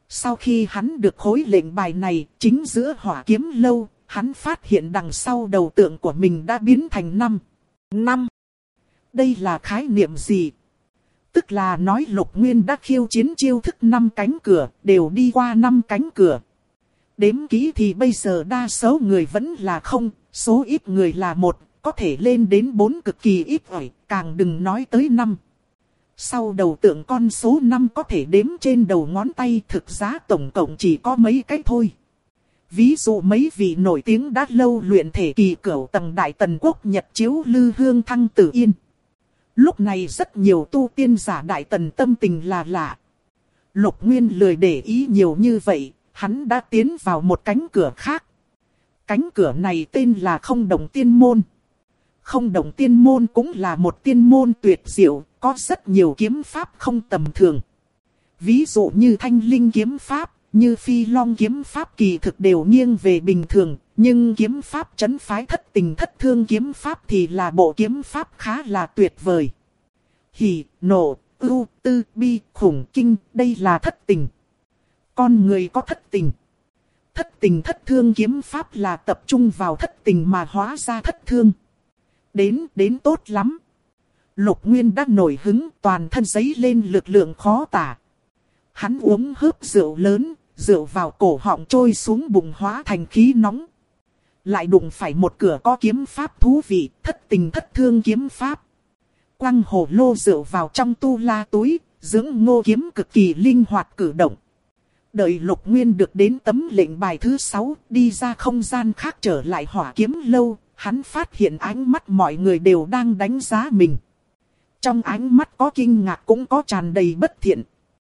Sau khi hắn được khối lệnh bài này, chính giữa hỏa kiếm lâu, hắn phát hiện đằng sau đầu tượng của mình đã biến thành 5. Đây là khái niệm gì? Tức là nói Lục Nguyên đã khiêu chiến chiêu thức 5 cánh cửa, đều đi qua 5 cánh cửa. Đếm kỹ thì bây giờ đa số người vẫn là 0, số ít người là 1, có thể lên đến 4 cực kỳ ít ỏi, càng đừng nói tới 5. Sau đầu tượng con số 5 có thể đếm trên đầu ngón tay, thực ra tổng cộng chỉ có mấy cái thôi. Ví dụ mấy vị nổi tiếng đã lâu luyện thể kỳ cửu tầng Đại Tần Quốc Nhật Chiếu Lư Hương Thăng Tử Yên. Lúc này rất nhiều tu tiên giả Đại Tần tâm tình là lạ. Lục Nguyên lười để ý nhiều như vậy, hắn đã tiến vào một cánh cửa khác. Cánh cửa này tên là Không Động Tiên Môn. Không Động Tiên Môn cũng là một tiên môn tuyệt diệu, có rất nhiều kiếm pháp không tầm thường. Ví dụ như Thanh Linh kiếm pháp, như Phi Long kiếm pháp kỳ thực đều nghiêng về bình thường, nhưng kiếm pháp trấn phái thất tình thất thương kiếm pháp thì là bộ kiếm pháp khá là tuyệt vời. Hỉ, nộ, ưu, tư, bi, khủng, kinh, đây là thất tình. Con người có thất tình. Thất tình thất thương kiếm pháp là tập trung vào thất tình mà hóa ra thất thương. Đến tốt lắm. Lục Nguyên đã nổi hứng, toàn thân giấy lên lực lượng khó tả. Hắn uống hớp rượu lớn, rượu vào cổ họng trôi xuống bụng hóa thành khí nóng. Lại đụng phải một cửa có kiếm pháp thú vị, thất tình thất thương kiếm pháp. Quăng hồ lô rượu vào trong tu la túi, dưỡng ngô kiếm cực kỳ linh hoạt cử động. Đợi Lục Nguyên được đến tấm lệnh bài thứ 6, đi ra không gian khác trở lại hỏa kiếm lâu, hắn phát hiện ánh mắt mọi người đều đang đánh giá mình. Trong ánh mắt có kinh ngạc cũng có tràn đầy bất thiện.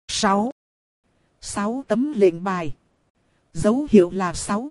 6 tấm lệnh bài. Dấu hiệu là 6.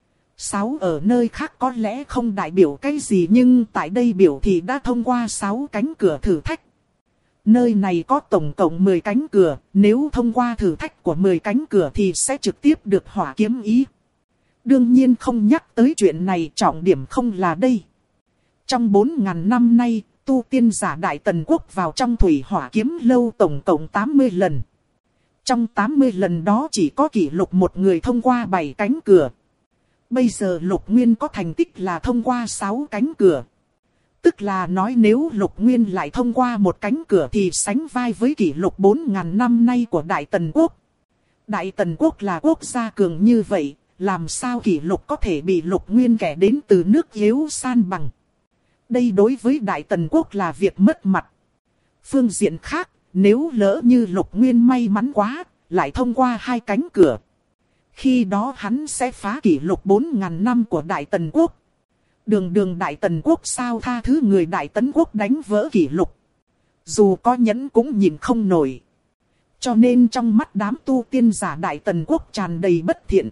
6 ở nơi khác có lẽ không đại biểu cái gì, nhưng tại đây biểu thị đã thông qua 6 cánh cửa thử thách. Nơi này có tổng cộng 10 cánh cửa, nếu thông qua thử thách của 10 cánh cửa thì sẽ trực tiếp được hỏa kiếm ý. Đương nhiên không nhắc tới chuyện này, trọng điểm không là đây. Trong 4.000 năm nay, tu tiên giả Đại Tần Quốc vào trong thủy hỏa kiếm lâu tổng cộng 80 lần. Trong 80 lần đó chỉ có kỷ lục một người thông qua 7 cánh cửa. Bây giờ Lục Nguyên có thành tích là thông qua 6 cánh cửa. Tức là nói nếu Lục Nguyên lại thông qua một cánh cửa thì sánh vai với kỷ lục 4.000 năm nay của Đại Tần Quốc. Đại Tần Quốc là quốc gia cường như vậy, làm sao kỷ lục có thể bị Lục Nguyên kẻ đến từ nước yếu san bằng. Đây đối với Đại Tần Quốc là việc mất mặt. Phương diện khác, nếu lỡ như Lục Nguyên may mắn quá, lại thông qua 2 cánh cửa. Khi đó hắn sẽ phá kỷ lục 4.000 năm của Đại Tần Quốc. Đường Đại Tần Quốc sao tha thứ người Đại Tần Quốc đánh vỡ kỷ lục. Dù có nhẫn cũng nhìn không nổi. Cho nên trong mắt đám tu tiên giả Đại Tần Quốc tràn đầy bất thiện.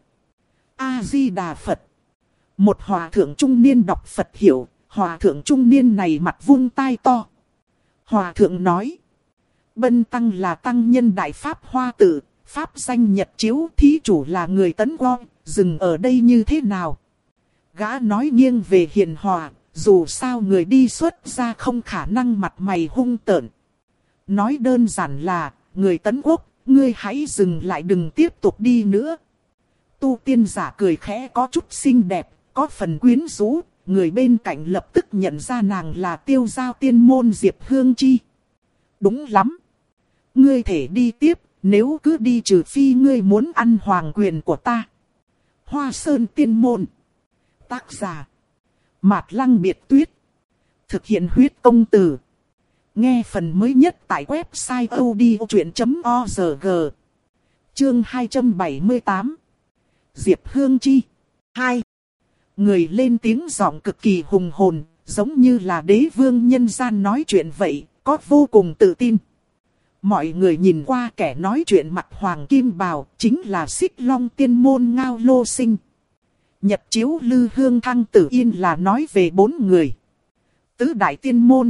A-di-đà Phật. Một hòa thượng trung niên đọc Phật hiểu. Hòa thượng trung niên này mặt vung tai to. Hòa thượng nói. Bân tăng là tăng nhân Đại Pháp Hoa Tự. Pháp danh Nhật Chiếu, thí chủ là người Tấn Quang. Dừng ở đây như thế nào? Gã nói nghiêng về hiền hòa. Dù sao người đi xuất ra không khả năng mặt mày hung tợn. Nói đơn giản là, người Tấn Quốc, ngươi hãy dừng lại đừng tiếp tục đi nữa. Tu tiên giả cười khẽ có chút xinh đẹp, có phần quyến rũ. Người bên cạnh lập tức nhận ra nàng là Tiêu Giao Tiên Môn Diệp Hương Chi. Đúng lắm. Ngươi thể đi tiếp, nếu cứ đi trừ phi ngươi muốn ăn hoàng quyền của ta. Hoa Sơn Tiên Môn. Tác giả. Mạt Lăng Biệt Tuyết. Thực hiện huyết công từ. Nghe phần mới nhất tại website odchuyện.org. Chương 278. Diệp Hương Chi. 2. Người lên tiếng giọng cực kỳ hùng hồn, giống như là đế vương nhân gian nói chuyện vậy, có vô cùng tự tin. Mọi người nhìn qua kẻ nói chuyện mặt hoàng kim bào, chính là Xích Long Tiên Môn Ngao Lô Sinh. Nhật Chiếu Lư Hương Thăng Tử Yên là nói về 4 người. Tứ Đại Tiên Môn,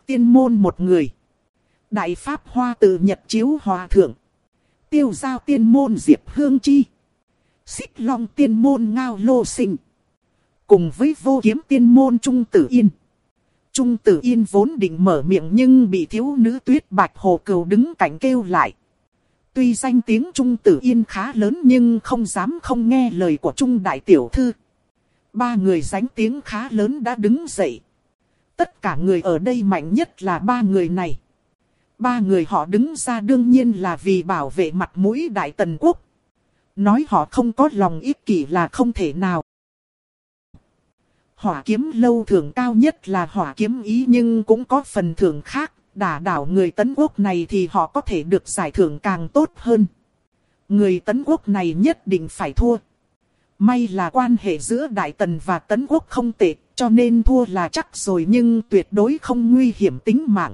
một người. Đại Pháp Hoa Tự Nhật Chiếu Hòa Thượng. Tiêu Giao Tiên Môn Diệp Hương Chi. Xích Long Tiên Môn Ngao Lô Sinh. Cùng với Vô Kiếm Tiên Môn Trung Tử Yên. Trung Tử Yên vốn định mở miệng nhưng bị thiếu nữ Tuyết Bạch Hồ Cừu đứng cạnh kêu lại. Tuy danh tiếng Trung Tử Yên khá lớn nhưng không dám không nghe lời của Trung đại tiểu thư. Ba người danh tiếng khá lớn đã đứng dậy. Tất cả người ở đây mạnh nhất là ba người này. Ba người họ đứng ra đương nhiên là vì bảo vệ mặt mũi Đại Tần Quốc. Nói họ không có lòng ích kỷ là không thể nào. Hỏa kiếm lâu thưởng cao nhất là hỏa kiếm ý nhưng cũng có phần thưởng khác. Đả đảo người Tấn Quốc này thì họ có thể được giải thưởng càng tốt hơn. Người Tấn Quốc này nhất định phải thua. May là quan hệ giữa Đại Tần và Tấn Quốc không tệ, cho nên thua là chắc rồi nhưng tuyệt đối không nguy hiểm tính mạng.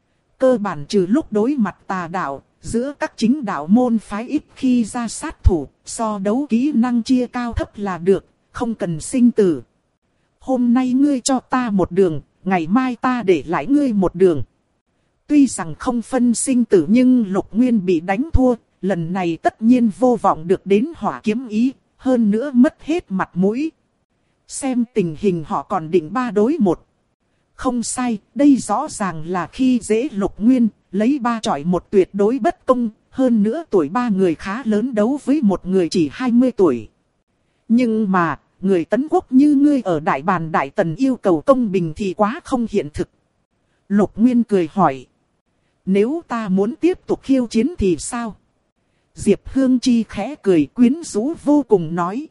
Cơ bản trừ lúc đối mặt tà đạo, giữa các chính đạo môn phái ít khi ra sát thủ, so đấu kỹ năng chia cao thấp là được, không cần sinh tử. Hôm nay ngươi cho ta một đường, ngày mai ta để lại ngươi một đường. Tuy rằng không phân sinh tử nhưng Lục Nguyên bị đánh thua, lần này tất nhiên vô vọng được đến hỏa kiếm ý, hơn nữa mất hết mặt mũi. Xem tình hình họ còn định 3 đối 1. Không sai, đây rõ ràng là khi dễ Lục Nguyên, lấy 3 chọi 1 tuyệt đối bất công, hơn nữa tuổi ba người khá lớn đấu với một người chỉ 20 tuổi. Nhưng mà, người Tấn Quốc như ngươi ở Đại Bàn Đại Tần yêu cầu công bình thì quá không hiện thực. Lục Nguyên cười hỏi. Nếu ta muốn tiếp tục khiêu chiến thì sao? Diệp Hương Chi khẽ cười quyến rũ vô cùng nói.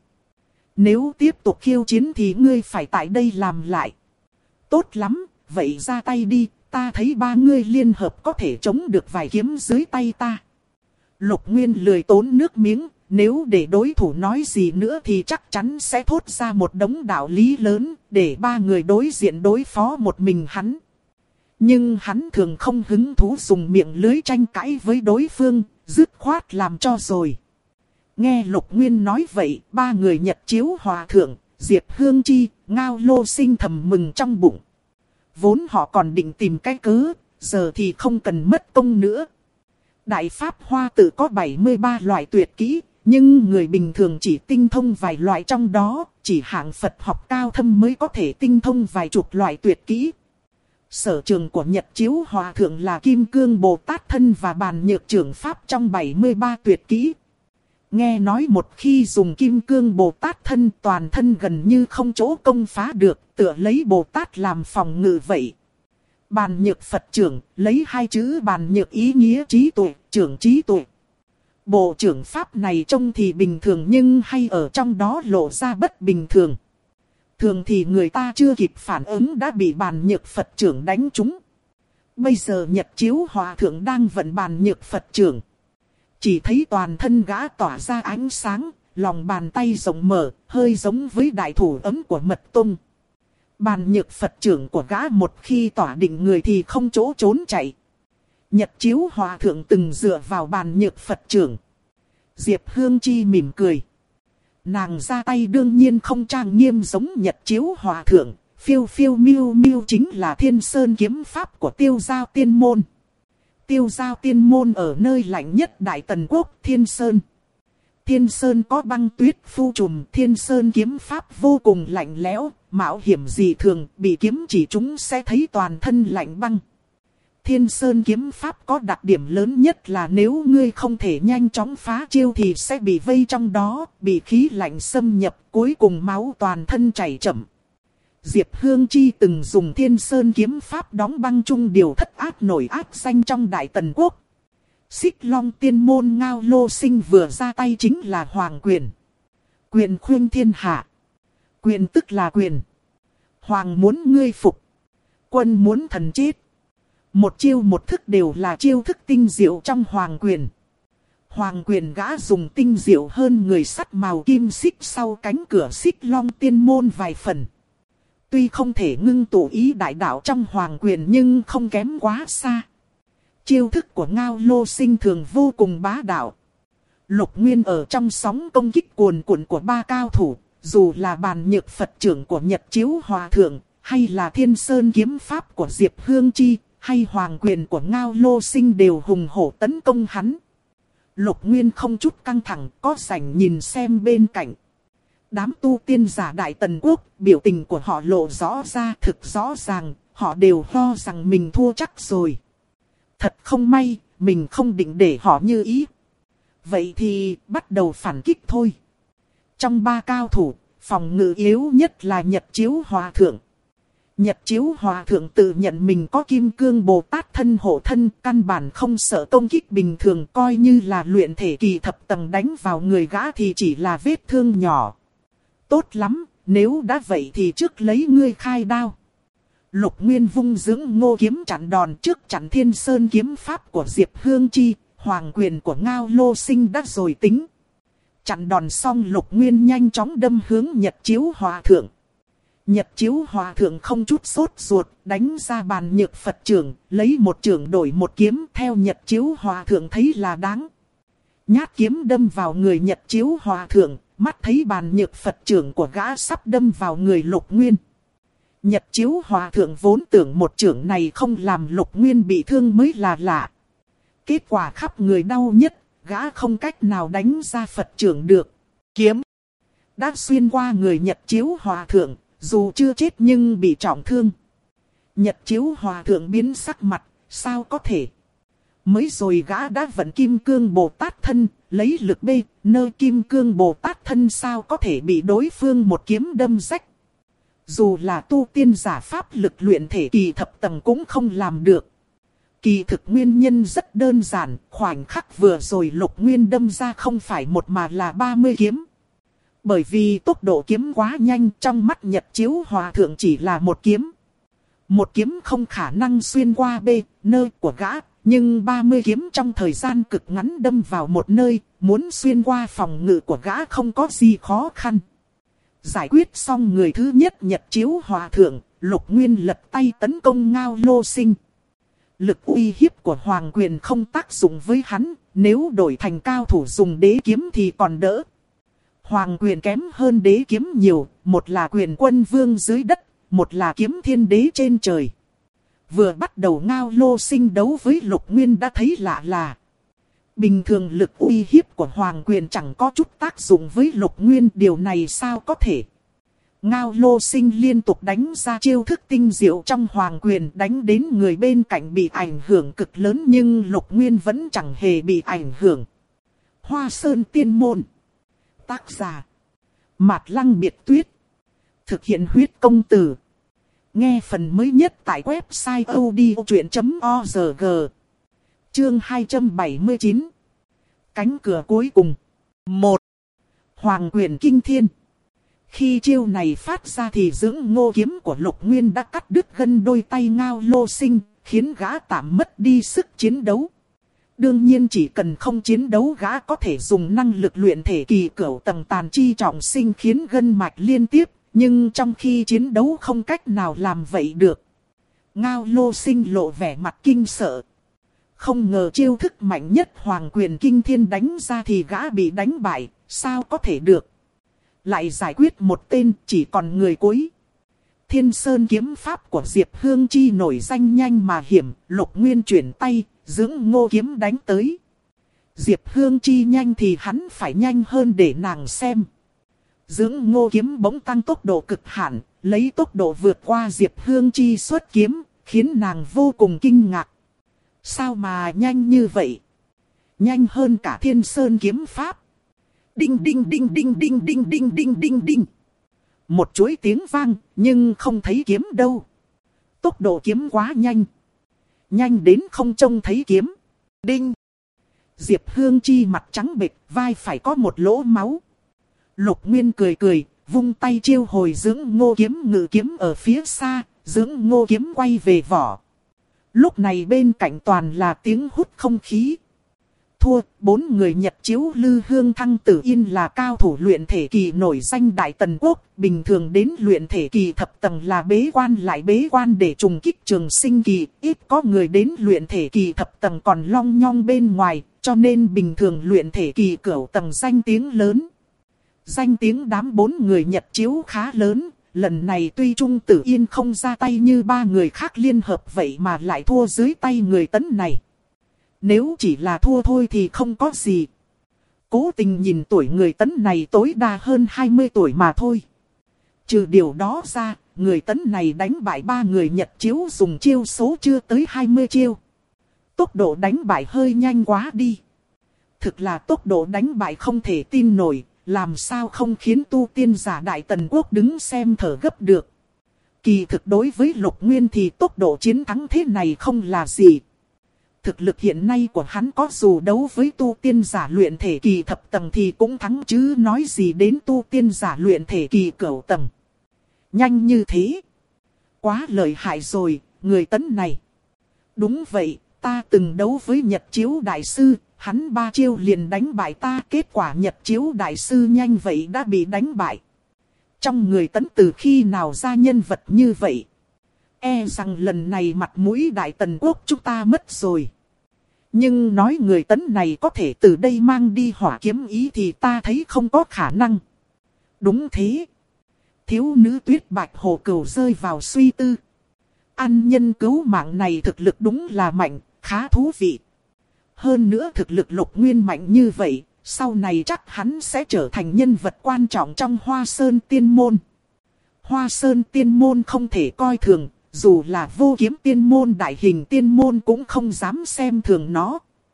Nếu tiếp tục khiêu chiến thì ngươi phải tại đây làm lại. Tốt lắm, vậy ra tay đi, ta thấy ba ngươi liên hợp có thể chống được vài kiếm dưới tay ta. Lục Nguyên lười tốn nước miếng, nếu để đối thủ nói gì nữa thì chắc chắn sẽ thốt ra một đống đạo lý lớn, để ba người đối diện đối phó một mình hắn. Nhưng hắn thường không hứng thú dùng miệng lưới tranh cãi với đối phương, dứt khoát làm cho rồi. Nghe Lục Nguyên nói vậy, ba người Nhật Chiếu Hòa Thượng, Diệp Hương Chi, Ngao Lô Sinh thầm mừng trong bụng. Vốn họ còn định tìm cái cớ, giờ thì không cần mất công nữa. Đại Pháp Hoa Tự có 73 loại tuyệt kỹ, nhưng người bình thường chỉ tinh thông vài loại trong đó, chỉ hạng Phật học cao thâm mới có thể tinh thông vài chục loại tuyệt kỹ. Sở trường của Nhật Chiếu Hòa Thượng là Kim Cương Bồ Tát Thân và Bàn Nhược Trưởng Pháp trong 73 tuyệt kỹ. Nghe nói một khi dùng Kim Cương Bồ Tát Thân toàn thân gần như không chỗ công phá được, tựa lấy Bồ Tát làm phòng ngự vậy. Bàn Nhược Phật Trưởng, lấy hai chữ Bàn Nhược ý nghĩa trí tuệ, trưởng trí tuệ. Bộ trưởng Pháp này trông thì bình thường nhưng hay ở trong đó lộ ra bất bình thường. Thường thì người ta chưa kịp phản ứng đã bị Bàn Nhược Phật Trưởng đánh trúng. Bây giờ Nhật Chiếu Hòa Thượng đang vận Bàn Nhược Phật Trưởng. Chỉ thấy toàn thân gã tỏa ra ánh sáng, lòng bàn tay rộng mở, hơi giống với đại thủ ấm của Mật Tông. Bàn Nhược Phật Trưởng của gã một khi tỏa định người thì không chỗ trốn chạy. Nhật Chiếu Hòa Thượng từng dựa vào Bàn Nhược Phật Trưởng. Diệp Hương Chi mỉm cười. Nàng ra tay đương nhiên không trang nghiêm giống Nhật Chiếu Hòa Thượng, phiêu phiêu miêu miêu chính là Thiên Sơn kiếm pháp của Tiêu Giao Tiên Môn. Tiêu Giao Tiên Môn ở nơi lạnh nhất Đại Tần Quốc, Thiên Sơn. Thiên Sơn có băng tuyết phu trùm, Thiên Sơn kiếm pháp vô cùng lạnh lẽo, mạo hiểm dị thường, bị kiếm chỉ trúng sẽ thấy toàn thân lạnh băng. Thiên Sơn kiếm pháp có đặc điểm lớn nhất là nếu ngươi không thể nhanh chóng phá chiêu thì sẽ bị vây trong đó, bị khí lạnh xâm nhập, cuối cùng máu toàn thân chảy chậm. Diệp Hương Chi từng dùng Thiên Sơn kiếm pháp đóng băng trung điều thất ác nổi ác danh trong Đại Tần Quốc. Xích Long Tiên Môn Ngao Lô Sinh vừa ra tay chính là Hoàng Quyền. Quyền khuyên thiên hạ. Quyền tức là quyền. Hoàng muốn ngươi phục. Quân muốn thần chết. Một chiêu một thức đều là chiêu thức tinh diệu trong Hoàng Quyền. Hoàng Quyền gã dùng tinh diệu hơn người sắt màu kim xích sau cánh cửa Xích Long Tiên Môn vài phần. Tuy không thể ngưng tụ ý đại đạo trong Hoàng Quyền nhưng không kém quá xa. Chiêu thức của Ngao Lô Sinh thường vô cùng bá đạo. Lục Nguyên ở trong sóng công kích cuồn cuộn của ba cao thủ, dù là Bàn Nhược Phật Trưởng của Nhật Chiếu Hòa Thượng, hay là Thiên Sơn kiếm pháp của Diệp Hương Chi, hay Hoàng Quyền của Ngao Lô Sinh đều hùng hổ tấn công hắn. Lục Nguyên không chút căng thẳng, có rảnh nhìn xem bên cạnh. Đám tu tiên giả Đại Tần Quốc, biểu tình của họ lộ rõ ra thực rõ ràng, họ đều lo rằng mình thua chắc rồi. Thật không may, mình không định để họ như ý. Vậy thì bắt đầu phản kích thôi. Trong ba cao thủ, phòng ngự yếu nhất là Nhật Chiếu Hòa Thượng. Nhật Chiếu Hòa Thượng tự nhận mình có Kim Cương Bồ Tát thân hộ thân, căn bản không sợ công kích bình thường, coi như là luyện thể kỳ thập tầng đánh vào người gã thì chỉ là vết thương nhỏ. Tốt lắm, nếu đã vậy thì trước lấy ngươi khai đao. Lục Nguyên vung dưỡng ngô kiếm chặn đòn, trước chặn Thiên Sơn kiếm pháp của Diệp Hương Chi, hoàng quyền của Ngao Lô Sinh đã rồi tính. Chặn đòn xong, Lục Nguyên nhanh chóng đâm hướng Nhật Chiếu Hòa Thượng. Nhật Chiếu Hòa Thượng không chút sốt ruột, đánh ra bàn nhược Phật chưởng, lấy một chưởng đổi một kiếm, theo Nhật Chiếu Hòa Thượng thấy là đáng. Nhát kiếm đâm vào người Nhật Chiếu Hòa Thượng, mắt thấy bàn nhược Phật chưởng của gã sắp đâm vào người Lục Nguyên. Nhật Chiếu Hòa Thượng vốn tưởng một chưởng này không làm Lục Nguyên bị thương mới là lạ. Kết quả khắp người đau nhất, gã không cách nào đánh ra Phật chưởng được. Kiếm đã xuyên qua người Nhật Chiếu Hòa Thượng, dù chưa chết nhưng bị trọng thương. Nhật Chiếu Hòa Thượng biến sắc mặt, sao có thể? Mới rồi gã đã vận Kim Cương Bồ Tát thân, lấy lực B, nơi Kim Cương Bồ Tát thân sao có thể bị đối phương một kiếm đâm rách. Dù là tu tiên giả pháp lực luyện thể kỳ thập tầng cũng không làm được. Kỳ thực nguyên nhân rất đơn giản, khoảnh khắc vừa rồi Lục Nguyên đâm ra không phải một mà là 30 kiếm. Bởi vì tốc độ kiếm quá nhanh, trong mắt Nhật Chiếu Hòa Thượng chỉ là một kiếm. Một kiếm không khả năng xuyên qua B, nơi của gã, nhưng 30 kiếm trong thời gian cực ngắn đâm vào một nơi, muốn xuyên qua phòng ngự của gã không có gì khó khăn. Giải quyết xong người thứ nhất Nhật Chiếu Hòa Thượng, Lục Nguyên lật tay tấn công Ngao Lô Sinh. Lực uy hiếp của Hoàng Quyền không tác dụng với hắn, nếu đổi thành cao thủ dùng đế kiếm thì còn đỡ. Hoàng Quyền kém hơn đế kiếm nhiều, một là quyền quân vương dưới đất, một là kiếm thiên đế trên trời. Vừa bắt đầu Ngao Lô Sinh đấu với Lục Nguyên đã thấy lạ là bình thường lực uy hiếp của Hoàng Quyền chẳng có chút tác dụng với Lục Nguyên, điều này sao có thể. Ngao Lô Sinh liên tục đánh ra chiêu thức tinh diệu trong Hoàng Quyền, đánh đến người bên cạnh bị ảnh hưởng cực lớn nhưng Lục Nguyên vẫn chẳng hề bị ảnh hưởng. Hoa Sơn Tiên Môn. Tác giả Mạt Lăng Biệt Tuyết. Thực hiện huyết công từ. Nghe phần mới nhất tại website odchuyện.org. Chương 279. Cánh cửa cuối cùng. 1. Hoàng Quyền Kinh Thiên. Khi chiêu này phát ra thì dưỡng ngô kiếm của Lục Nguyên đã cắt đứt gân đôi tay Ngao Lô Sinh, khiến gã tạm mất đi sức chiến đấu. Đương nhiên chỉ cần không chiến đấu gã có thể dùng năng lực luyện thể kỳ cửu tầng tàn chi trọng sinh khiến gân mạch liên tiếp, nhưng trong khi chiến đấu không cách nào làm vậy được. Ngao Lô Sinh lộ vẻ mặt kinh sợ. Không ngờ chiêu thức mạnh nhất Hoàng Quyền Kinh Thiên đánh ra thì gã bị đánh bại, sao có thể được. Lại giải quyết một tên, chỉ còn người cuối. Thiên Sơn kiếm pháp của Diệp Hương Chi nổi danh nhanh mà hiểm, Lục Nguyên chuyển tay, dưỡng ngô kiếm đánh tới. Diệp Hương Chi nhanh thì hắn phải nhanh hơn để nàng xem. Dưỡng ngô kiếm bỗng tăng tốc độ cực hạn, lấy tốc độ vượt qua Diệp Hương Chi xuất kiếm, khiến nàng vô cùng kinh ngạc. Sao mà nhanh như vậy? Nhanh hơn cả Thiên Sơn kiếm pháp. Đinh đinh đinh đinh đinh đinh đinh đinh đinh đinh. Một chuỗi tiếng vang, nhưng không thấy kiếm đâu. Tốc độ kiếm quá nhanh. Nhanh đến không trông thấy kiếm. Đinh. Diệp Hương Chi mặt trắng bệch, vai phải có một lỗ máu. Lục Nguyên cười cười, vung tay chiêu hồi dưỡng ngô kiếm ngự kiếm ở phía xa, dưỡng ngô kiếm quay về vỏ. Lúc này bên cạnh toàn là tiếng hút không khí. Thua, 4 người Nhật Chiếu Lư Hương Thăng Tử Yên là cao thủ luyện thể kỳ nổi danh Đại Tần Quốc. Bình thường đến luyện thể kỳ thập tầng là bế quan lại bế quan để trùng kích trường sinh kỳ. Ít có người đến luyện thể kỳ thập tầng còn long nhong bên ngoài, cho nên bình thường luyện thể kỳ cửu tầng danh tiếng lớn. Danh tiếng đám 4 người Nhật Chiếu khá lớn. Lần này tuy Trung Tử Yên không ra tay như 3 người khác liên hợp vậy mà lại thua dưới tay người Tấn này. Nếu chỉ là thua thôi thì không có gì. Cố tình nhìn tuổi người Tấn này tối đa hơn 20 tuổi mà thôi. Trừ điều đó ra, người Tấn này đánh bại 3 người Nhật Chiếu dùng chiêu số chưa tới 20 chiêu. Tốc độ đánh bại hơi nhanh quá đi. Thực là tốc độ đánh bại không thể tin nổi, làm sao không khiến tu tiên giả Đại Tần Quốc đứng xem thở gấp được. Kỳ thực đối với Lục Nguyên thì tốc độ chiến thắng thế này không là gì. Thực lực hiện nay của hắn có dù đấu với tu tiên giả luyện thể kỳ thập tầng thì cũng thắng chứ nói gì đến tu tiên giả luyện thể kỳ cửu tầng. Nhanh như thế. Quá lợi hại rồi, người Tấn này. Đúng vậy, ta từng đấu với Nhật Chiếu Đại Sư, hắn 3 chiêu liền đánh bại ta. Kết quả Nhật Chiếu Đại Sư nhanh vậy đã bị đánh bại. Trong người Tấn từ khi nào ra nhân vật như vậy? E rằng lần này mặt mũi Đại Tần Quốc chúng ta mất rồi. Nhưng nói người Tấn này có thể từ đây mang đi hỏa kiếm ý thì ta thấy không có khả năng. Đúng thế. Thiếu nữ Tuyết Bạch Hồ Cửu rơi vào suy tư. Ăn nhân cứu mạng này thực lực đúng là mạnh, khá thú vị. Hơn nữa thực lực Lục Nguyên mạnh như vậy, sau này chắc hắn sẽ trở thành nhân vật quan trọng trong Hoa Sơn Tiên Môn. Hoa Sơn Tiên Môn không thể coi thường, dù là Vô Kiếm Tiên Môn Đại Hình Tiên Môn cũng không dám xem thường nó.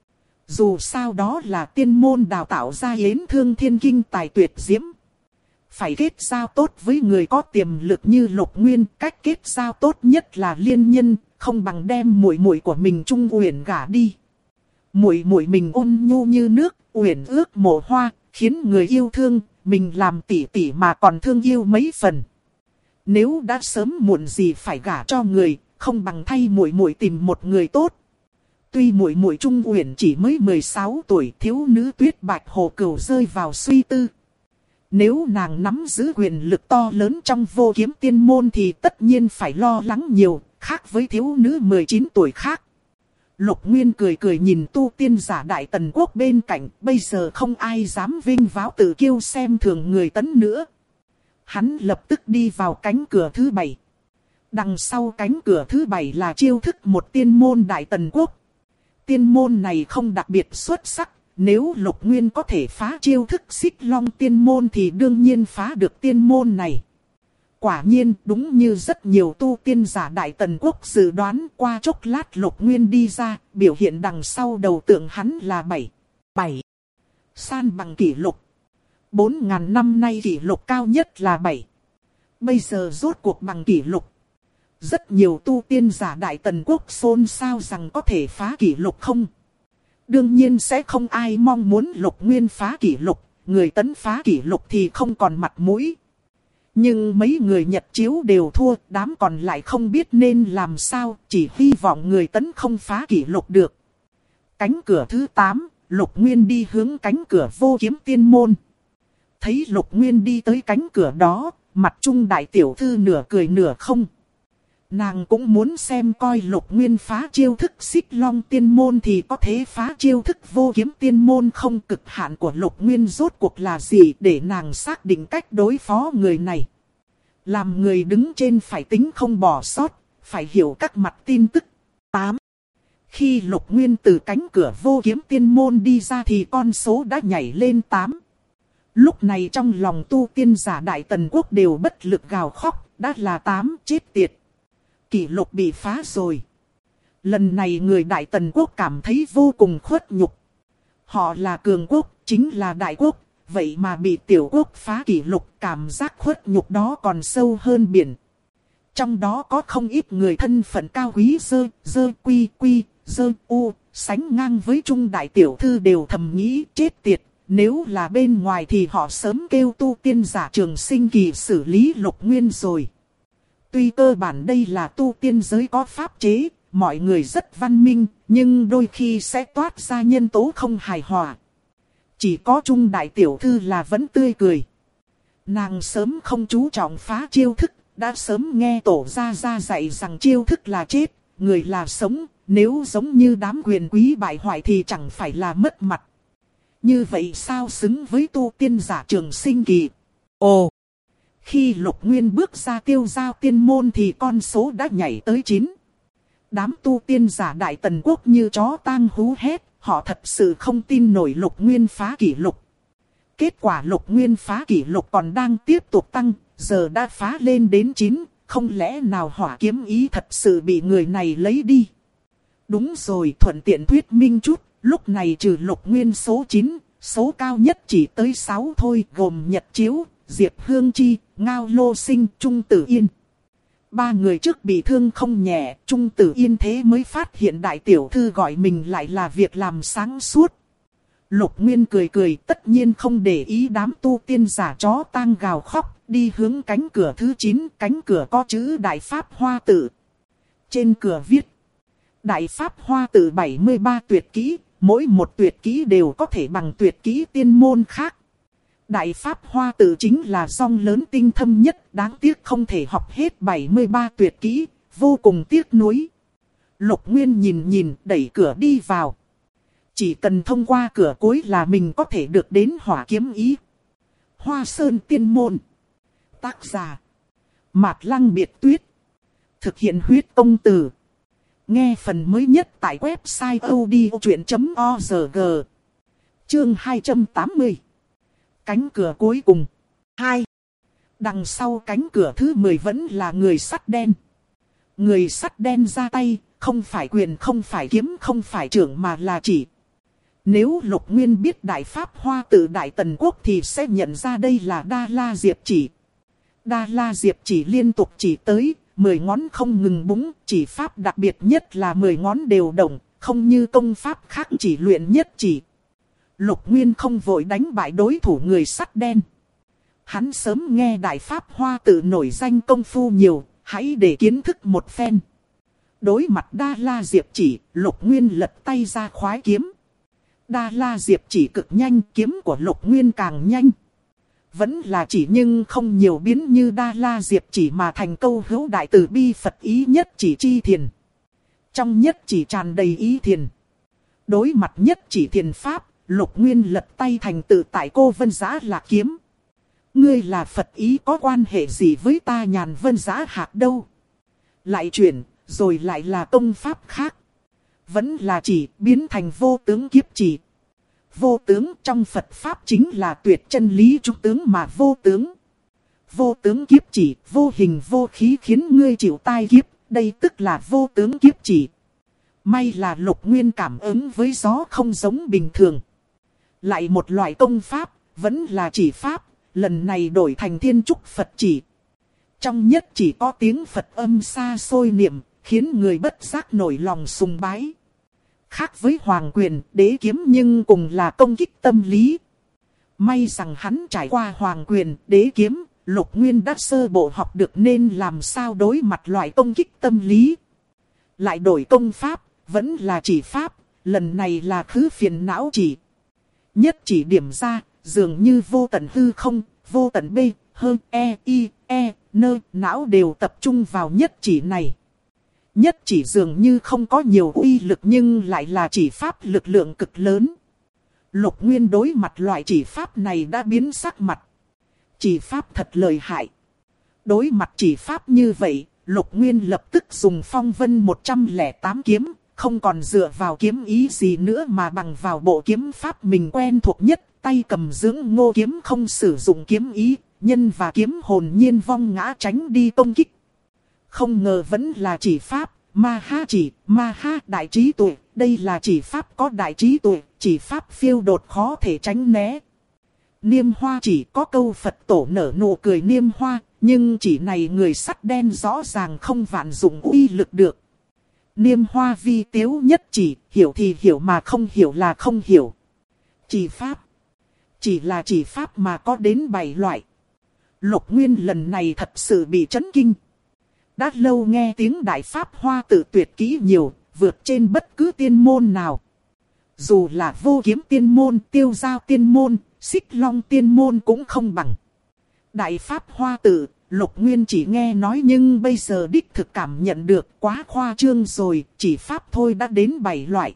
Dù sao đó là tiên môn đào tạo ra Yến Thương Thiên Kinh tài tuyệt diễm. Phải kết giao tốt với người có tiềm lực như Lục Nguyên, cách kết giao tốt nhất là liên nhân, không bằng đem muội muội của mình Trung Uyển gả đi. Muội muội mình ôn nhu như nước, uyển ước mộ hoa, khiến người yêu thương, mình làm tỷ tỷ mà còn thương yêu mấy phần. Nếu đã sớm muộn gì phải gả cho người, không bằng thay muội muội tìm một người tốt. Tuy muội muội Trung Uyển chỉ mới 16 tuổi, thiếu nữ Tuyết Bạch Hồ Cửu rơi vào suy tư. Nếu nàng nắm giữ quyền lực to lớn trong Vô Kiếm Tiên Môn thì tất nhiên phải lo lắng nhiều, khác với thiếu nữ 19 tuổi khác. Lục Nguyên cười cười nhìn tu tiên giả Đại Tần Quốc bên cạnh, bây giờ không ai dám vinh váo tự kiêu xem thường người Tấn nữa. Hắn lập tức đi vào cánh cửa thứ 7. Đằng sau cánh cửa thứ 7 là chiêu thức một tiên môn Đại Tần Quốc. Tiên môn này không đặc biệt xuất sắc, nếu Lục Nguyên có thể phá chiêu thức Xích Long Tiên Môn thì đương nhiên phá được tiên môn này. Quả nhiên đúng như rất nhiều tu tiên giả Đại Tần Quốc dự đoán, qua chốc lát Lục Nguyên đi ra, biểu hiện đằng sau đầu tượng hắn là 7. San bằng kỷ lục. 4.000 năm nay kỷ lục cao nhất là 7. Bây giờ rốt cuộc bằng kỷ lục. Rất nhiều tu tiên giả Đại Tần Quốc xôn xao rằng có thể phá kỷ lục không. Đương nhiên sẽ không ai mong muốn Lục Nguyên phá kỷ lục, người Tấn phá kỷ lục thì không còn mặt mũi. Nhưng mấy người Nhật Chiếu đều thua, đám còn lại không biết nên làm sao, chỉ hy vọng người Tấn không phá kỷ lục được. Cánh cửa thứ 8, Lục Nguyên đi hướng cánh cửa Vô Kiếm Tiên Môn. Thấy Lục Nguyên đi tới cánh cửa đó, mặt Trung đại tiểu thư nửa cười nửa không. Nàng cũng muốn xem coi Lục Nguyên phá chiêu thức Xích Long Tiên Môn thì có thể phá chiêu thức Vô Kiếm Tiên Môn không. Cực hạn của Lục Nguyên rốt cuộc là gì để nàng xác định cách đối phó người này. Làm người đứng trên phải tính không bỏ sót, phải hiểu các mặt tin tức. 8. Khi Lục Nguyên từ cánh cửa Vô Kiếm Tiên Môn đi ra thì con số đã nhảy lên 8. Lúc này trong lòng tu tiên giả Đại Tần Quốc đều bất lực gào khóc, đã là 8 chết tiệt. Kỷ lục bị phá rồi. Lần này người Đại Tần Quốc cảm thấy vô cùng khuất nhục. Họ là cường quốc, chính là đại quốc, vậy mà bị tiểu quốc phá kỷ lục, cảm giác khuất nhục đó còn sâu hơn biển. Trong đó có không ít người thân phận cao quý dơ u, sánh ngang với Trung đại tiểu thư đều thầm nghĩ chết tiệt. Nếu là bên ngoài thì họ sớm kêu tu tiên giả Trường Sinh Kỳ xử lý Lục Nguyên rồi. Tuy cơ bản đây là tu tiên giới có pháp chế, mọi người rất văn minh, nhưng đôi khi sẽ toát ra nhân tố không hài hòa. Chỉ có Trung đại tiểu thư là vẫn tươi cười. Nàng sớm không chú trọng phá chiêu thức, đã sớm nghe tổ gia dạy rằng chiêu thức là chết, người là sống, nếu giống như đám quyền quý bại hoại thì chẳng phải là mất mặt. Như vậy sao xứng với tu tiên giả Trường Sinh Kỳ? Ồ! Khi Lục Nguyên bước ra tiêu giao tiên môn thì con số đã nhảy tới 9. Đám tu tiên giả Đại Tần Quốc như chó tang hú hét, họ thật sự không tin nổi Lục Nguyên phá kỷ lục. Kết quả Lục Nguyên phá kỷ lục còn đang tiếp tục tăng, giờ đã phá lên đến 9, không lẽ nào hỏa kiếm ý thật sự bị người này lấy đi? Đúng rồi, thuận tiện thuyết minh chút, Lúc này trừ Lục Nguyên số 9, số cao nhất chỉ tới 6 thôi, gồm Nhật Chiếu, Diệp Hương Chi, Ngao Lô Sinh, Trung Tử Yên. Ba người trước bị thương không nhẹ, Trung Tử Yên thế mới phát hiện đại tiểu thư gọi mình lại là việc làm sáng suốt. Lục Nguyên cười cười, tất nhiên không để ý đám tu tiên giả chó tang gào khóc, đi hướng cánh cửa thứ 9, cánh cửa có chữ Đại Pháp Hoa Tự. Trên cửa viết, Đại Pháp Hoa Tự 73 tuyệt kỹ, mỗi một tuyệt kỹ đều có thể bằng tuyệt kỹ tiên môn khác. Đại Pháp Hoa Tự chính là dòng lớn tinh thâm nhất, đáng tiếc không thể học hết 73 tuyệt kỹ, vô cùng tiếc nuối. Lục Nguyên nhìn, đẩy cửa đi vào. Chỉ cần thông qua cửa cuối là mình có thể được đến Hỏa Kiếm Ý. Hoa Sơn Tiên Môn. Tác giả: Mạt Lăng Biệt Tuyết. Thực hiện huyết công từ. Nghe phần mới nhất tại website odchuyện.org. Chương 280. Cánh cửa cuối cùng. 2. Đằng sau cánh cửa thứ 10 vẫn là người sắt đen. Người sắt đen ra tay, không phải quyền, không phải kiếm, không phải trưởng mà là chỉ. Nếu Lục Nguyên biết Đại Pháp Hoa Tự Đại Tần Quốc thì sẽ nhận ra đây là Đa La Diệp Chỉ. Đa La Diệp Chỉ liên tục chỉ tới, 10 ngón không ngừng búng, chỉ pháp đặc biệt nhất là 10 ngón đều động, không như công pháp khác chỉ luyện nhất chỉ. Lục Nguyên không vội đánh bại đối thủ người sắt đen. Hắn sớm nghe Đại Pháp Hoa Tự nổi danh công phu nhiều, hãy để kiến thức một phen. Đối mặt Đa La Diệp Chỉ, Lục Nguyên lật tay ra khoái kiếm. Đa La Diệp Chỉ cực nhanh, kiếm của Lục Nguyên càng nhanh. Vẫn là chỉ nhưng không nhiều biến như Đa La Diệp Chỉ mà thành câu hữu đại từ bi Phật ý nhất chỉ chi thiền. Trong nhất chỉ tràn đầy ý thiền. Đối mặt nhất chỉ thiền pháp, Lục Nguyên lật tay thành tự tại Cô Vân Giá Lạc kiếm. Ngươi là Phật ý có quan hệ gì với ta Nhàn Vân Giá Hạc đâu? Lại chuyển, rồi lại là công pháp khác. Vẫn là chỉ biến thành vô tướng kiếp chỉ. Vô tướng trong Phật Pháp chính là tuyệt chân lý trung tướng mà vô tướng. Vô tướng kiếp chỉ, vô hình vô khí khiến ngươi chịu tai kiếp, đây tức là vô tướng kiếp chỉ. May là Lục Nguyên cảm ứng với gió không giống bình thường. Lại một loại công pháp, vẫn là chỉ pháp, lần này đổi thành Thiên Trúc Phật chỉ. Trong nhất chỉ có tiếng Phật âm xa xôi niệm, khiến người bất giác nổi lòng sùng bái. Khác với Hoàng Quyền, Đế Kiếm nhưng cùng là công kích tâm lý. May rằng hắn trải qua Hoàng Quyền, Đế Kiếm, Lục Nguyên đã sơ bộ học được nên làm sao đối mặt loại công kích tâm lý. Lại đổi công pháp, vẫn là chỉ pháp, lần này là khứ phiền não chỉ. Nhất chỉ điểm ra, dường như vô tận hư không, vô tận b, hơn e, i, e, nơ, não đều tập trung vào nhất chỉ này. Nhất chỉ dường như không có nhiều uy lực nhưng lại là chỉ pháp lực lượng cực lớn. Lục Nguyên đối mặt loại chỉ pháp này đã biến sắc mặt. Chỉ pháp thật lợi hại. Đối mặt chỉ pháp như vậy, Lục Nguyên lập tức dùng phong vân 108 kiếm, không còn dựa vào kiếm ý gì nữa mà bằng vào bộ kiếm pháp mình quen thuộc nhất, tay cầm dưỡng ngô kiếm không sử dụng kiếm ý, nhân và kiếm hồn nhiên vong ngã tránh đi công kích. Không ngờ vẫn là chỉ pháp, ma ha đại trí tuệ, đây là chỉ pháp có đại trí tuệ, chỉ pháp phiêu đột khó thể tránh né. Niêm hoa chỉ có câu Phật tổ nở nụ cười niêm hoa, nhưng chỉ này người sắt đen rõ ràng không vạn dụng uy lực được. Niêm hoa vi tiếu nhất chỉ, hiểu thì hiểu mà không hiểu là không hiểu. Chỉ pháp, chỉ là chỉ pháp mà có đến 7 loại. Lục Nguyên lần này thật sự bị chấn kinh. Đã lâu nghe tiếng Đại Pháp Hoa Tự tuyệt kỹ nhiều, vượt trên bất cứ tiên môn nào. Dù là Vô Kiếm tiên môn, Tiêu Giao tiên môn, Xích Long tiên môn cũng không bằng. Đại Pháp Hoa Tự, Lục Nguyên chỉ nghe nói nhưng bây giờ đích thực cảm nhận được quá khoa trương rồi, chỉ pháp thôi đã đến 7 loại.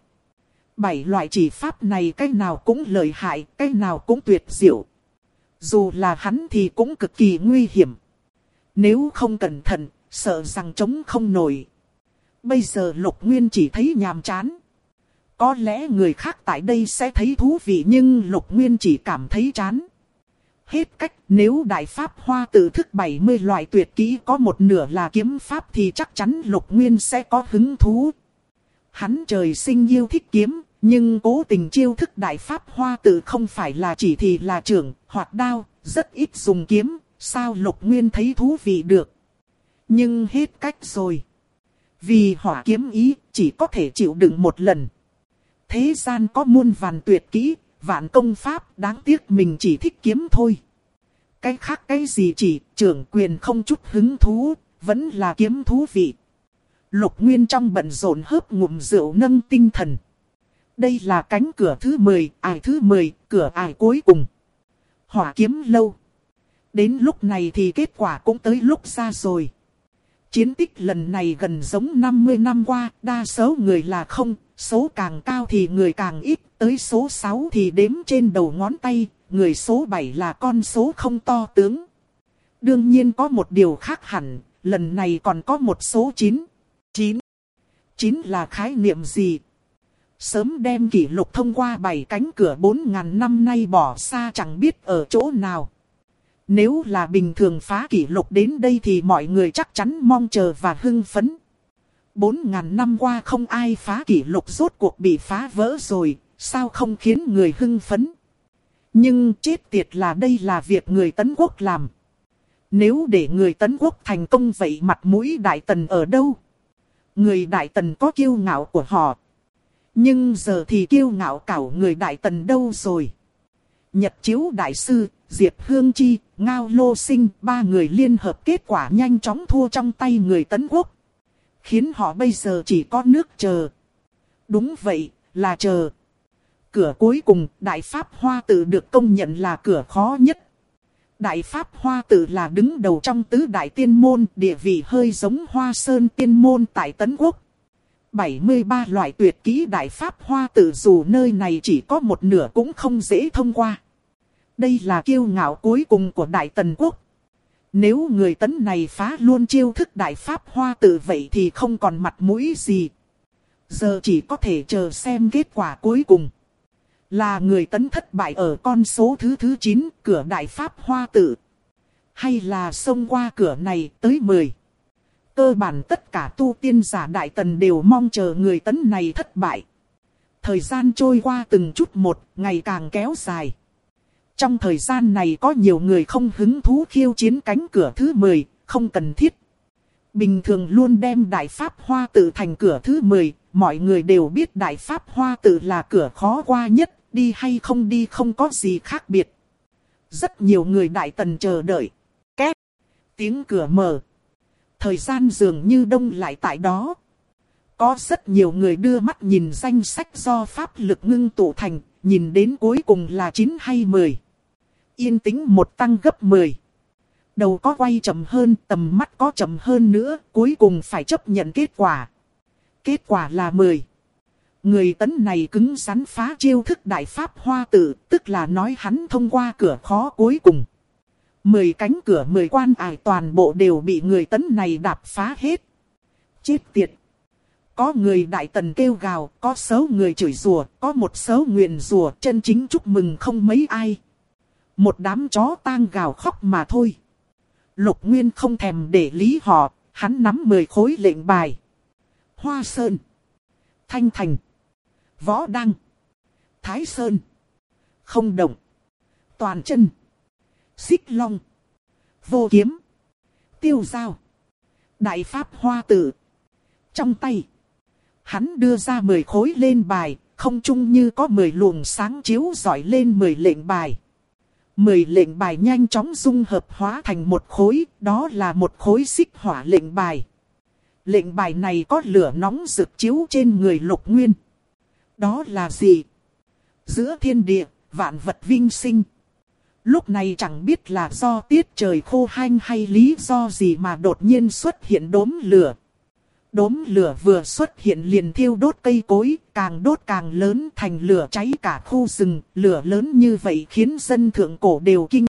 7 loại chỉ pháp này cái nào cũng lợi hại, cái nào cũng tuyệt diệu. Dù là hắn thì cũng cực kỳ nguy hiểm. Nếu không cẩn thận, sợ rằng chống không nổi. Bây giờ Lục Nguyên chỉ thấy nhàm chán. Có lẽ người khác tại đây sẽ thấy thú vị nhưng Lục Nguyên chỉ cảm thấy chán. Hết cách, nếu Đại Pháp Hoa Tự thức 70 loại tuyệt kỹ có một nửa là kiếm pháp thì chắc chắn Lục Nguyên sẽ có hứng thú. Hắn trời sinh yêu thích kiếm, Nhưng cố tình chiêu thức đại pháp hoa tự không phải là chỉ thì là trưởng, hoặc đao, rất ít dùng kiếm, sao Lục Nguyên thấy thú vị được. Nhưng hết cách rồi. Vì hỏa kiếm ý chỉ có thể chịu đựng một lần. Thế gian có muôn vàn tuyệt kỹ, vạn công pháp, đáng tiếc mình chỉ thích kiếm thôi. Cái khác cái gì chỉ trưởng quyền không chút hứng thú, vẫn là kiếm thú vị. Lục Nguyên trong bận rộn hớp ngụm rượu nâng tinh thần. Đây là cánh cửa thứ 10, ải thứ 10, cửa ải cuối cùng. Hỏa kiếm lâu. Đến lúc này thì kết quả cũng tới lúc ra rồi. Chiến tích lần này gần giống 50 năm qua, đa số người là không, số càng cao thì người càng ít, tới số 6 thì đếm trên đầu ngón tay, người số 7 là con số không to tướng. Đương nhiên có một điều khác hẳn, lần này còn có một số 9. 9 là khái niệm gì? Sớm đem kỷ lục thông qua 7 cánh cửa 4.000 năm nay bỏ xa chẳng biết ở chỗ nào. Nếu là bình thường phá kỷ lục đến đây thì mọi người chắc chắn mong chờ và hưng phấn. 4.000 năm qua không ai phá kỷ lục, rốt cuộc bị phá vỡ rồi, sao không khiến người hưng phấn? Nhưng chết tiệt là đây là việc người Tấn Quốc làm. Nếu để người Tấn Quốc thành công vậy mặt mũi Đại Tần ở đâu? Người Đại Tần có kiêu ngạo của họ. Nhưng giờ thì kiêu ngạo cảo người Đại Tần đâu rồi? Nhật Chiếu Đại Sư, Diệp Hương Chi, Ngao Lô Sinh, ba người liên hợp kết quả nhanh chóng thua trong tay người Tấn Quốc. Khiến họ bây giờ chỉ có nước chờ. Đúng vậy, là chờ. Cửa cuối cùng, Đại Pháp Hoa Tự được công nhận là cửa khó nhất. Đại Pháp Hoa Tự là đứng đầu trong tứ đại tiên môn, địa vị hơi giống Hoa Sơn tiên môn tại Tấn Quốc. 73 loại tuyệt kỹ Đại Pháp Hoa Tự dù nơi này chỉ có một nửa cũng không dễ thông qua. Đây là kiêu ngạo cuối cùng của Đại Tần Quốc. Nếu người Tấn này phá luôn chiêu thức Đại Pháp Hoa Tự vậy thì không còn mặt mũi gì. Giờ chỉ có thể chờ xem kết quả cuối cùng. Là người Tấn thất bại ở con số thứ 9, cửa Đại Pháp Hoa Tự. Hay là xông qua cửa này tới 10. Cơ bản tất cả tu tiên giả Đại Tần đều mong chờ người Tấn này thất bại. Thời gian trôi qua từng chút một, ngày càng kéo dài. Trong thời gian này có nhiều người không hứng thú khiêu chiến cánh cửa thứ 10, không cần thiết. Bình thường luôn đem Đại Pháp Hoa Tự thành cửa thứ 10, mọi người đều biết Đại Pháp Hoa Tự là cửa khó qua nhất, đi hay không đi không có gì khác biệt. Rất nhiều người Đại Tần chờ đợi. Két, tiếng cửa mở. Thời gian dường như đông lại tại đó. Có rất nhiều người đưa mắt nhìn danh sách do pháp lực ngưng tụ thành, nhìn đến cuối cùng là 9 hay 10. Yên tĩnh một tăng gấp 10. Đầu có quay chậm hơn, tầm mắt có chậm hơn nữa, cuối cùng phải chấp nhận kết quả. Kết quả là 10. Người Tấn này cứng rắn phá chiêu thức Đại Pháp Hoa Tự, tức là nói hắn thông qua cửa khó cuối cùng. 10 cánh cửa 10 quan ải toàn bộ đều bị người Tấn này đạp phá hết. Chết tiệt! Có người Đại Tần kêu gào, có số người chửi rủa, có một số nguyền rủa, chân chính chúc mừng không mấy ai. Một đám chó tang gào khóc mà thôi. Lục Nguyên không thèm để lý họ, hắn nắm 10 khối lệnh bài. Hoa Sơn, Thanh Thành, Võ Đăng, Thái Sơn, Không Động, Toàn Chân, Xích Long, Vô Kiếm, Tiêu Giao, Đại Pháp Hoa Tự. Trong tay, hắn đưa ra 10 khối lên bài, không chung như có 10 luồng sáng chiếu rọi lên 10 lệnh bài. 10 lệnh bài nhanh chóng dung hợp hóa thành một khối, đó là một khối xích hỏa lệnh bài. Lệnh bài này có lửa nóng rực chiếu trên người Lục Nguyên. Đó là gì? Giữa thiên địa, vạn vật vinh sinh. Lúc này chẳng biết là do tiết trời khô hanh hay lý do gì mà đột nhiên xuất hiện đốm lửa. Đốm lửa vừa xuất hiện liền thiêu đốt cây cối, càng đốt càng lớn thành lửa cháy cả khu rừng. Lửa lớn như vậy khiến dân thượng cổ đều kinh